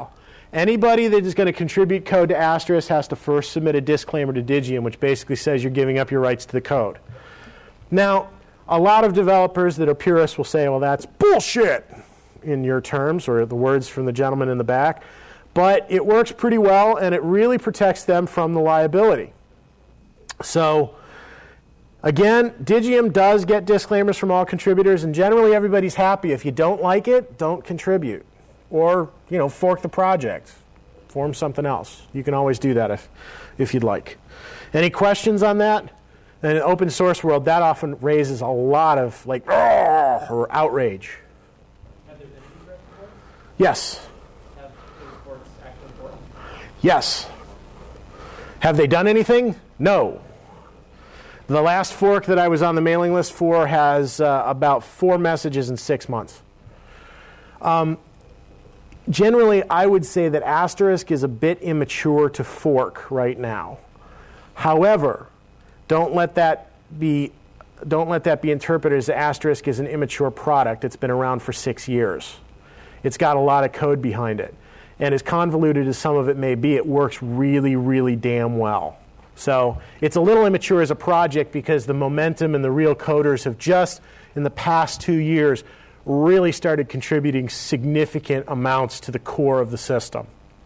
Anybody that is going to contribute code to Asterisk has to first submit a disclaimer to Digium, which basically says you're giving up your rights to the code. Now, a lot of developers that are purists will say, well, that's bullshit, in your terms, or the words from the gentleman in the back. But it works pretty well, and it really protects them from the liability. So, again, Digium does get disclaimers from all contributors, and generally everybody's happy. If you don't like it, don't contribute. Or, you know, fork the project. Form something else. You can always do that if, if you'd like. Any questions on that? In an open source world, that often raises a lot of, like, or outrage. Have there been any direct reports? Yes. Have those reports actually important? Yes. Have they done anything? No. The last fork that I was on the mailing list for has uh, about four messages in six months. Um, generally, I would say that Asterisk is a bit immature to fork right now. However, don't let that be don't let that be interpreted as Asterisk is an immature product. It's been around for six years. It's got a lot of code behind it. And as convoluted as some of it may be, it works really, really damn well. So it's a little immature as a project because the momentum and the real coders have just, in the past two years, really started contributing significant amounts to the core of the system.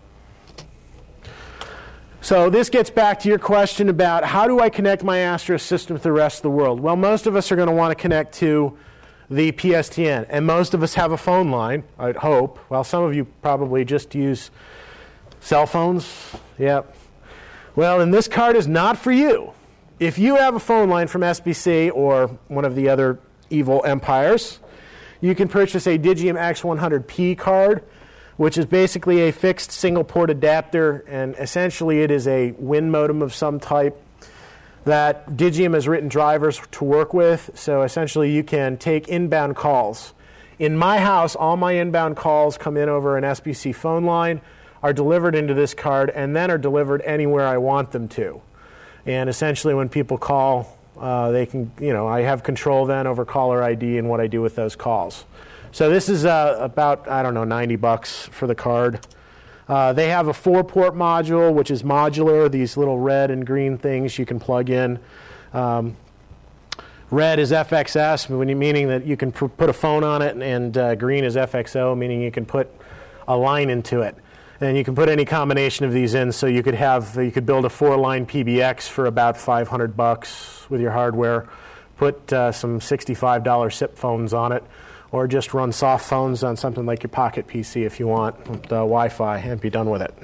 So this gets back to your question about how do I connect my Asterisk system to the rest of the world? Well, most of us are going to want to connect to the P S T N, and most of us have a phone line, I'd hope. Well, some of you probably just use cell phones. Yep. Well, then this card is not for you. If you have a phone line from S B C or one of the other evil empires, you can purchase a Digium X one hundred P card, which is basically a fixed single port adapter, and essentially it is a WIN modem of some type that Digium has written drivers to work with. So essentially you can take inbound calls. In my house, all my inbound calls come in over an S B C phone line, are delivered into this card, and then are delivered anywhere I want them to. And essentially when people call, uh, they can, you know, I have control then over caller I D and what I do with those calls. So this is uh, about, I don't know, ninety bucks for the card. Uh, they have a four-port module, which is modular, these little red and green things you can plug in. Um, red is F X S, meaning that you can pr- put a phone on it, and uh, green is F X O, meaning you can put a line into it. And you can put any combination of these in, so you could have, you could build a four-line P B X for about five hundred bucks with your hardware, put uh, some sixty-five dollar S I P phones on it, or just run soft phones on something like your Pocket P C if you want, with uh, Wi-Fi, and be done with it.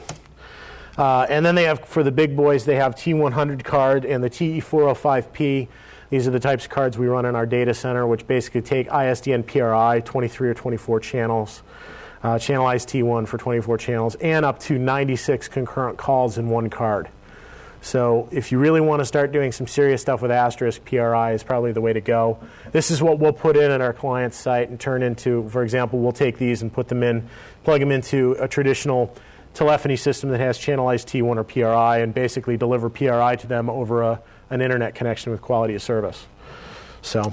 Uh, and then they have, for the big boys, they have T one hundred card and the T E four oh five P. These are the types of cards we run in our data center, which basically take I S D N P R I, twenty-three or twenty-four channels, uh, channelize T one for twenty-four channels, and up to ninety-six concurrent calls in one card. So if you really want to start doing some serious stuff with Asterisk, P R I is probably the way to go. This is what we'll put in at our client site and turn into, for example, we'll take these and put them in, plug them into a traditional telephony system that has channelized T one or P R I, and basically deliver P R I to them over a, an internet connection with quality of service. So,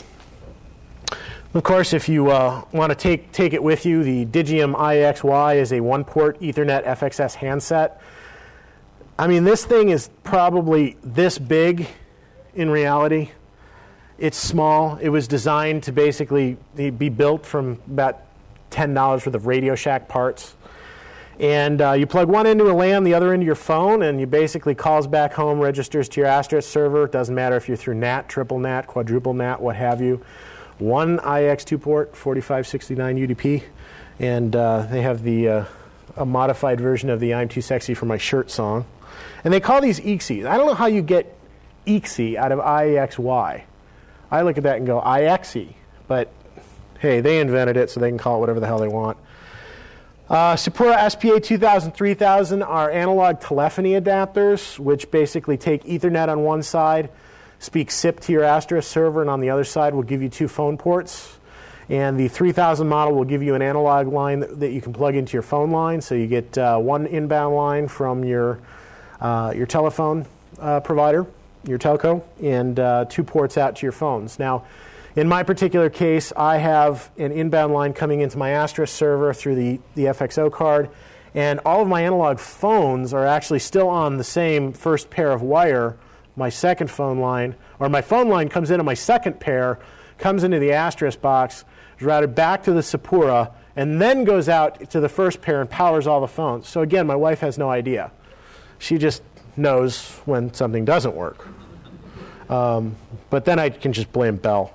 of course, if you uh, want to take, take it with you, the Digium I X Y is a one-port Ethernet F X S handset. I mean, this thing is probably this big in reality. It's small. It was designed to basically be built from about ten dollars worth of Radio Shack parts. And uh, you plug one into a LAN, the other into your phone, and you basically calls back home, registers to your Asterisk server. It doesn't matter if you're through N A T, triple N A T, quadruple N A T, what have you. One I X two port, forty-five sixty-nine U D P. And uh, they have the uh, a modified version of the I'm Too Sexy for My Shirt song. And they call these E X Is. I don't know how you get E X I out of I X Y. I look at that and go, I X I. But, hey, they invented it, so they can call it whatever the hell they want. Uh, Sapura S P A two thousand, three thousand are analog telephony adapters, which basically take Ethernet on one side, speak S I P to your Asterisk server, and on the other side will give you two phone ports. And the three thousand model will give you an analog line that, that you can plug into your phone line, so you get uh, one inbound line from your Uh, your telephone uh, provider, your telco, and uh, two ports out to your phones. Now, in my particular case, I have an inbound line coming into my Asterisk server through the, the F X O card, And all of my analog phones are actually still on the same first pair of wire. My second phone line, or my phone line comes into my second pair, comes into the Asterisk box, is routed back to the Sapura, and then goes out to the first pair and powers all the phones. So again, my wife has no idea. She just knows when something doesn't work. Um, but then I can just blame Bell.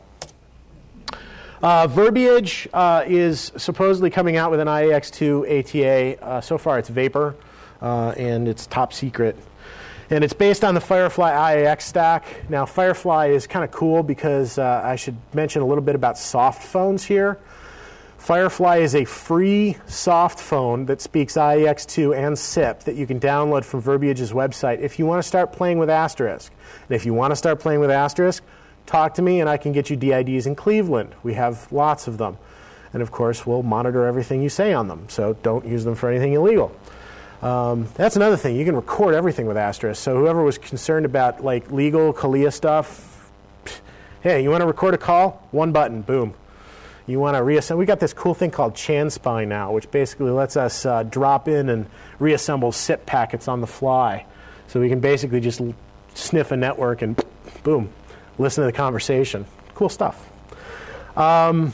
Uh, Verbiage uh, is supposedly coming out with an I A X two A T A. Uh, so far it's vapor, uh, and it's top secret. And it's based on the Firefly I A X stack. Now, Firefly is kind of cool because uh, I should mention a little bit about soft phones here. Firefly is a free soft phone that speaks I A X two and S I P that you can download from Verbiage's website if you want to start playing with Asterisk. And if you want to start playing with Asterisk, talk to me and I can get you D I Ds in Cleveland. We have lots of them. And of course, we'll monitor everything you say on them, so don't use them for anything illegal. Um, that's another thing. You can record everything with Asterisk. So whoever was concerned about like legal CALIA stuff, hey, you want to record a call? One button, boom. You want to reassemble? We got this cool thing called ChanSpy now, which basically lets us uh, drop in and reassemble S I P packets on the fly. So we can basically just l- sniff a network and boom, listen to the conversation. Cool stuff. Um,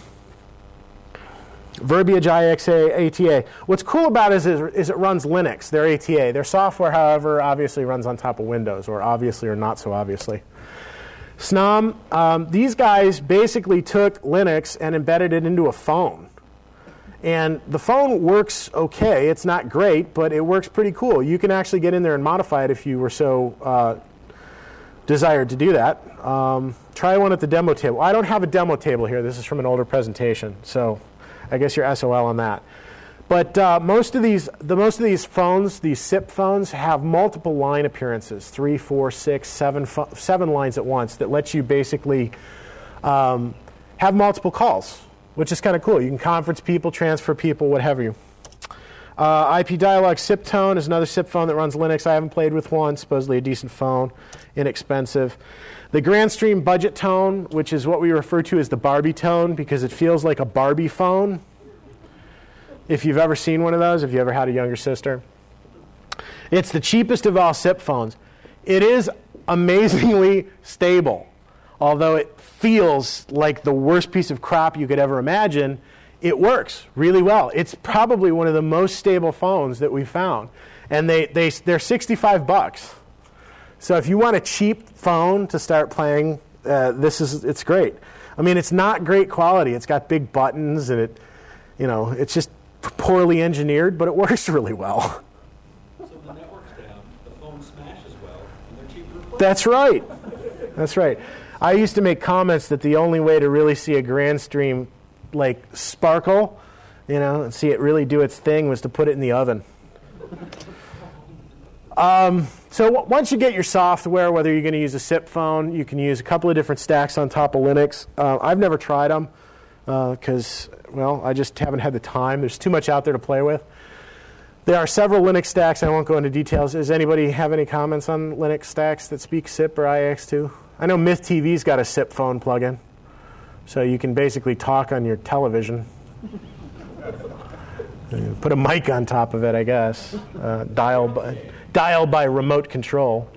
Verbiage I A X A T A. What's cool about it is, is it runs Linux, their A T A. Their software, however, obviously runs on top of Windows, or obviously or not so obviously. S N O M, um, these guys basically took Linux and embedded it into a phone. And the phone works okay. It's not great, but it works pretty cool. You can actually get in there and modify it if you were so uh, desired to do that. Um, try one at the demo table. I don't have a demo table here. This is from an older presentation, so I guess you're S O L on that. But uh, most of these, the most of these phones, these S I P phones, have multiple line appearances, three, four, six, seven, fo- seven lines at once that lets you basically um, have multiple calls, which is kind of cool. You can conference people, transfer people, what have you. Uh, I P Dialog S I P Tone is another S I P phone that runs Linux. I haven't played with one. Supposedly a decent phone, inexpensive. The Grandstream Budget Tone, which is what we refer to as the Barbie tone because it feels like a Barbie phone. If you've ever seen one of those, if you ever had a younger sister. It's the cheapest of all S I P phones. It is amazingly stable. Although it feels like the worst piece of crap you could ever imagine, it works really well. It's probably one of the most stable phones that we've found. And they, they, they're sixty-five bucks. So if you want a cheap phone to start playing, uh, this is it's great. I mean, it's not great quality. It's got big buttons, and it, you know, it's just poorly engineered, but it works really well. So the network's down, the phone smashes well, and they're cheaper to play. That's right. That's right. I used to make comments that the only way to really see a Grandstream like sparkle, you know, and see it really do its thing was to put it in the oven. Um, so w- once you get your software, whether you're going to use a S I P phone, you can use a couple of different stacks on top of Linux. Uh, I've never tried them because, uh, well, I just haven't had the time. There's too much out there to play with. There are several Linux stacks. I won't go into details. Does anybody have any comments on Linux stacks that speak S I P or I A X two? I know Myth T V's got a S I P phone plugin, so you can basically talk on your television. Put a mic on top of it, I guess. Uh, dial by, dial by remote control.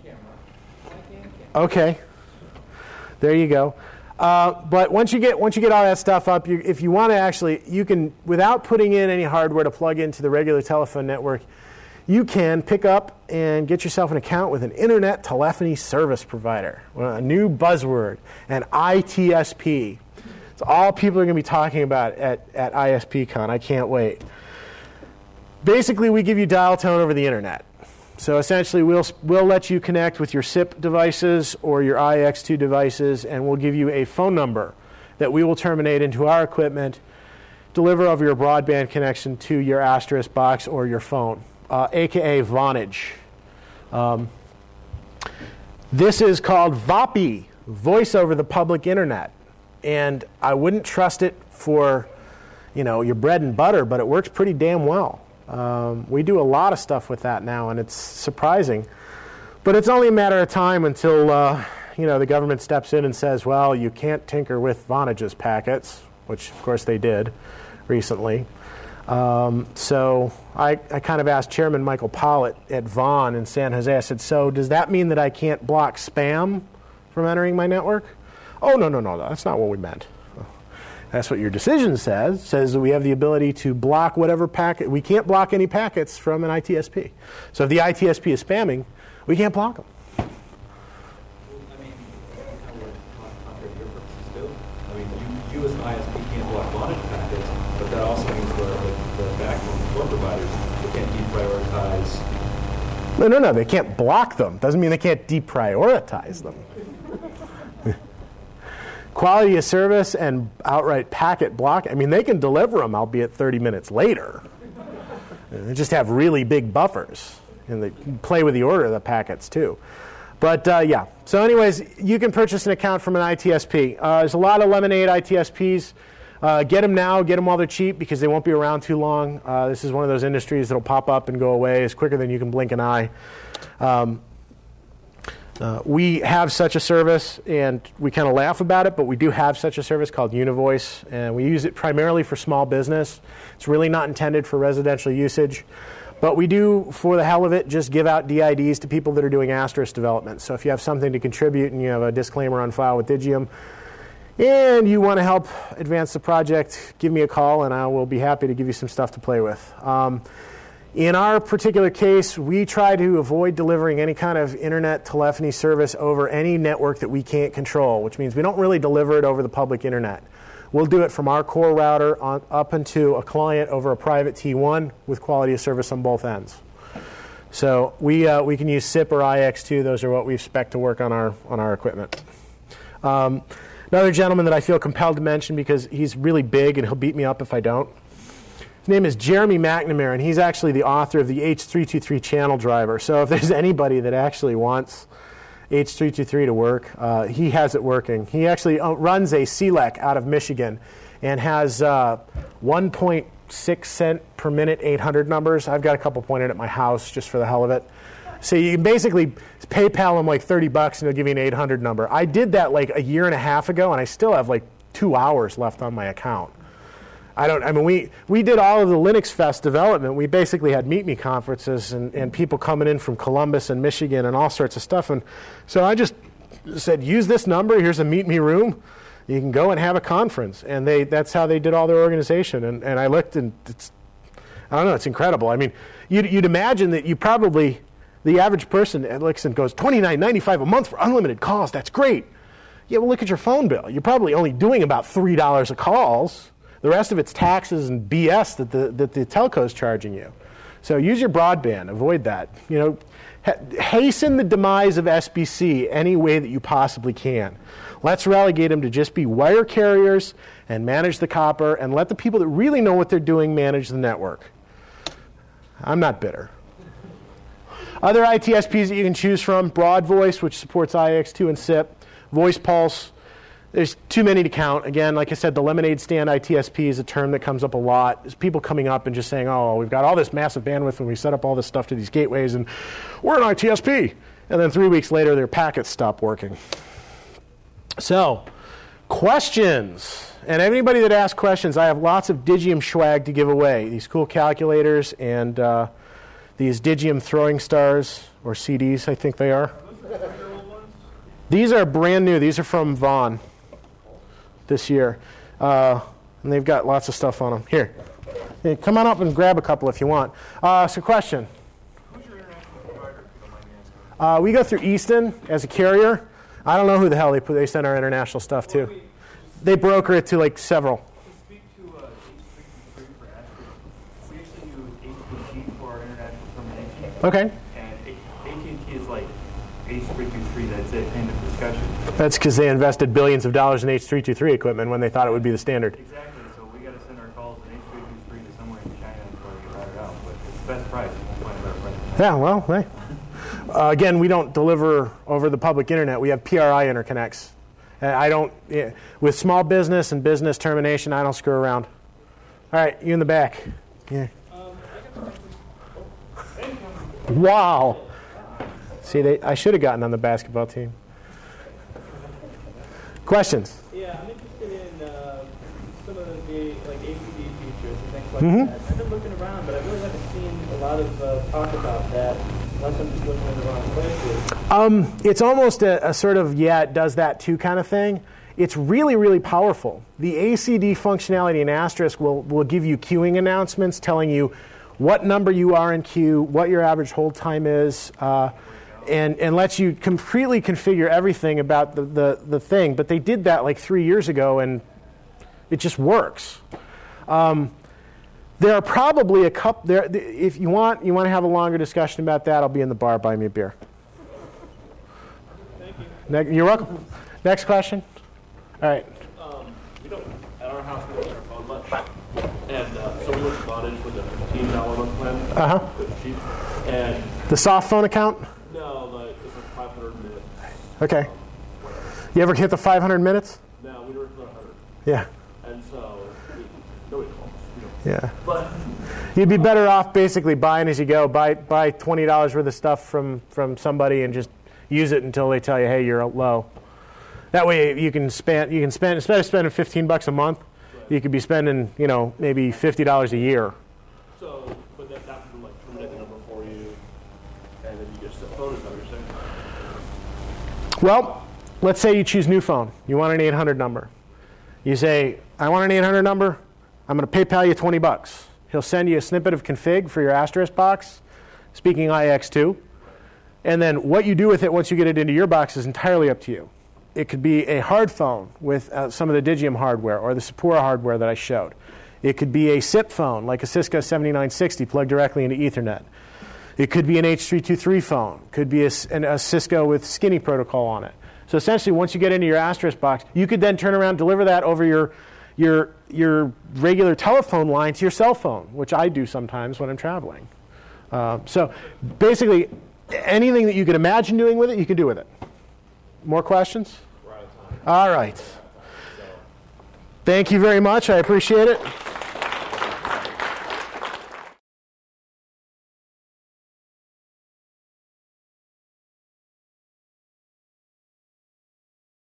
Okay, there you go. Uh, but once you get once you get all that stuff up, you, if you want to actually, you can, without putting in any hardware to plug into the regular telephone network, you can pick up and get yourself an account with an Internet Telephony Service Provider, well, a new buzzword, an I T S P. It's all people are going to be talking about at, at I S P Con. I can't wait. Basically, we give you dial tone over the Internet. So essentially, we'll, we'll let you connect with your S I P devices or your I A X two devices, and we'll give you a phone number that we will terminate into our equipment, deliver over your broadband connection to your Asterisk box or your phone, uh, a k a. Vonage. Um, this is called V O P I, Voice over the Public Internet. And I wouldn't trust it for, you know, your bread and butter, but it works pretty damn well. Um, we do a lot of stuff with that now, and it's surprising. But it's only a matter of time until, uh, you know, the government steps in and says, well, you can't tinker with Vonage's packets, which, of course, they did recently. Um, so I, I kind of asked Chairman Michael Pollitt at Vaughn in San Jose, I said, so does that mean that I can't block spam from entering my network? Oh, no, no, no, that's not what we meant. That's what your decision says. It says that we have the ability to block whatever packet. We can't block any packets from an I T S P. So if the I T S P is spamming, we can't block them. Well, I mean, how would contradict your purposes too? I mean, you, you as an I S P can't block bonded packets, but that also means the, the, the backbone core providers they can't deprioritize. No, no, no. They can't block them. Doesn't mean they can't deprioritize them. Quality of service and outright packet block, I mean, they can deliver them, albeit thirty minutes later. They just have really big buffers, and they play with the order of the packets, too. But, uh, yeah. So anyways, you can purchase an account from an I T S P. Uh, there's a lot of Lemonade I T S Ps. Uh, get them now. Get them while they're cheap, because they won't be around too long. Uh, this is one of those industries that will pop up and go away. It's quicker than you can blink an eye. Um, Uh, we have such a service, and we kind of laugh about it, but we do have such a service called Univoice, and we use it primarily for small business. It's really not intended for residential usage, but we do, for the hell of it, just give out D I Ds to people that are doing Asterisk development. So if you have something to contribute and you have a disclaimer on file with Digium, and you want to help advance the project, give me a call, and I will be happy to give you some stuff to play with. Um, In our particular case, we try to avoid delivering any kind of internet telephony service over any network that we can't control, which means we don't really deliver it over the public internet. We'll do it from our core router on, up into a client over a private T one with quality of service on both ends. So we, uh, we can use S I P or I X two. Those are what we expect to work on our, on our equipment. Um, another gentleman that I feel compelled to mention because he's really big and he'll beat me up if I don't. His name is Jeremy McNamara, and he's actually the author of the H three twenty-three channel driver. So if there's anybody that actually wants H three twenty-three to work, uh, he has it working. He actually runs a C L E C out of Michigan and has uh, one point six cent per minute eight hundred numbers. I've got a couple pointed at my house just for the hell of it. So you can basically PayPal him like thirty bucks and he'll give you an eight hundred number. I did that like a year and a half ago, and I still have like two hours left on my account. I don't. I mean, we, we did all of the Linux Fest development. We basically had Meet Me conferences and, and people coming in from Columbus and Michigan and all sorts of stuff. And so I just said, use this number. Here's a Meet Me room. You can go and have a conference. And they that's how they did all their organization. And, and I looked, and it's, I don't know, it's incredible. I mean, you'd, you'd imagine that you probably, the average person looks and goes, twenty-nine ninety-five a month for unlimited calls. That's great. Yeah, well, look at your phone bill. You're probably only doing about three dollars of calls. The rest of it's taxes and B S that the that the telco is charging you. So use your broadband. Avoid that. You know, ha- hasten the demise of S B C any way that you possibly can. Let's relegate them to just be wire carriers and manage the copper, and let the people that really know what they're doing manage the network. I'm not bitter. Other I T S Ps that you can choose from: BroadVoice, which supports I X two and S I P, VoicePulse. There's too many to count. Again, like I said, the Lemonade stand I T S P is a term that comes up a lot. There's people coming up and just saying, oh, we've got all this massive bandwidth and we set up all this stuff to these gateways and we're an I T S P. And then three weeks later, their packets stop working. So, questions. And anybody that asks questions, I have lots of Digium swag to give away. These cool calculators and uh, these Digium throwing stars, or C Ds, I think they are. These are brand new. These are from Vaughn this year. Uh, and they've got lots of stuff on them. Here. Hey, come on up and grab a couple if you want. Uh, so question. Who's your international provider, if you don't mind me asking? Uh, we go through Easton as a carrier. I don't know who the hell they put. They send our international stuff to. Well, we, They broker it to like several. to speak to uh, H three twenty-three for Asterisk, we actually use A T and T for our international termination. Okay. And A T and T is like H three twenty-three, that's it, end of discussion. That's because they invested billions of dollars in H three twenty-three equipment when they thought it would be the standard. Exactly, so we got to send our calls in H three twenty-three to somewhere in China before we get routed out. But it's the best price, we won't find a better price than that. Yeah, well, hey. Uh, again, we don't deliver over the public internet. We have P R I interconnects. And I don't, yeah, with small business and business termination, I don't screw around. All right, you in the back. Yeah. Wow. See, they, I should have gotten on the basketball team. Questions? Yeah, I'm interested in uh, some of the like A P D features and things like Mhm. that. I've been looking around, but I really haven't seen a lot of uh, talk about that. Unless I'm just looking in the wrong places. Um, it's almost a, a sort of, yeah, it does that too kind of thing. It's really, really powerful. The A C D functionality in Asterisk will, will give you queuing announcements telling you what number you are in queue, what your average hold time is, uh, and, and lets you completely configure everything about the, the, the thing. But they did that like three years ago, and it just works. Um, there are probably a couple, there, if you want, you want to have a longer discussion about that, I'll be in the bar, buy me a beer. Thank you. Ne- you're welcome. Next question. All right. Um, we don't, at our house, we don't use our phone much. And uh, so we went to Vonage with a fifteen dollar month plan. Uh-huh. It was cheap. And The soft phone account? no, like, it's like five hundred minutes. Okay. You ever hit the five hundred minutes? No, we were at one hundred. Yeah. And so, we, nobody calls. You know. Yeah. But, You'd be better off basically buying as you go. Buy buy twenty dollars worth of stuff from, from somebody and just use it until they tell you, hey, you're low. That way you can spend you can spend instead of spending fifteen bucks a month, right. you could be spending, you know, maybe fifty dollars a year. so, but that, that would like terminate the number for you. And then you just set phone, is that what you're saying? Well, let's say you choose new phone. You want an eight hundred number. You say, I want an eight hundred number. I'm going to PayPal you twenty bucks. He'll send you a snippet of config for your Asterisk box, speaking I X two. And then what you do with it once you get it into your box is entirely up to you. It could be a hard phone with uh, some of the Digium hardware or the Sapura hardware that I showed. It could be a S I P phone like a Cisco seventy-nine sixty plugged directly into Ethernet. It could be an H three twenty-three phone. Could be a, an, a Cisco with Skinny protocol on it. So essentially, once you get into your Asterisk box, you could then turn around and deliver that over your, your, your regular telephone line to your cell phone, which I do sometimes when I'm traveling. Uh, so basically, anything that you can imagine doing with it, you can do with it. More questions? All right. Thank you very much. I appreciate it.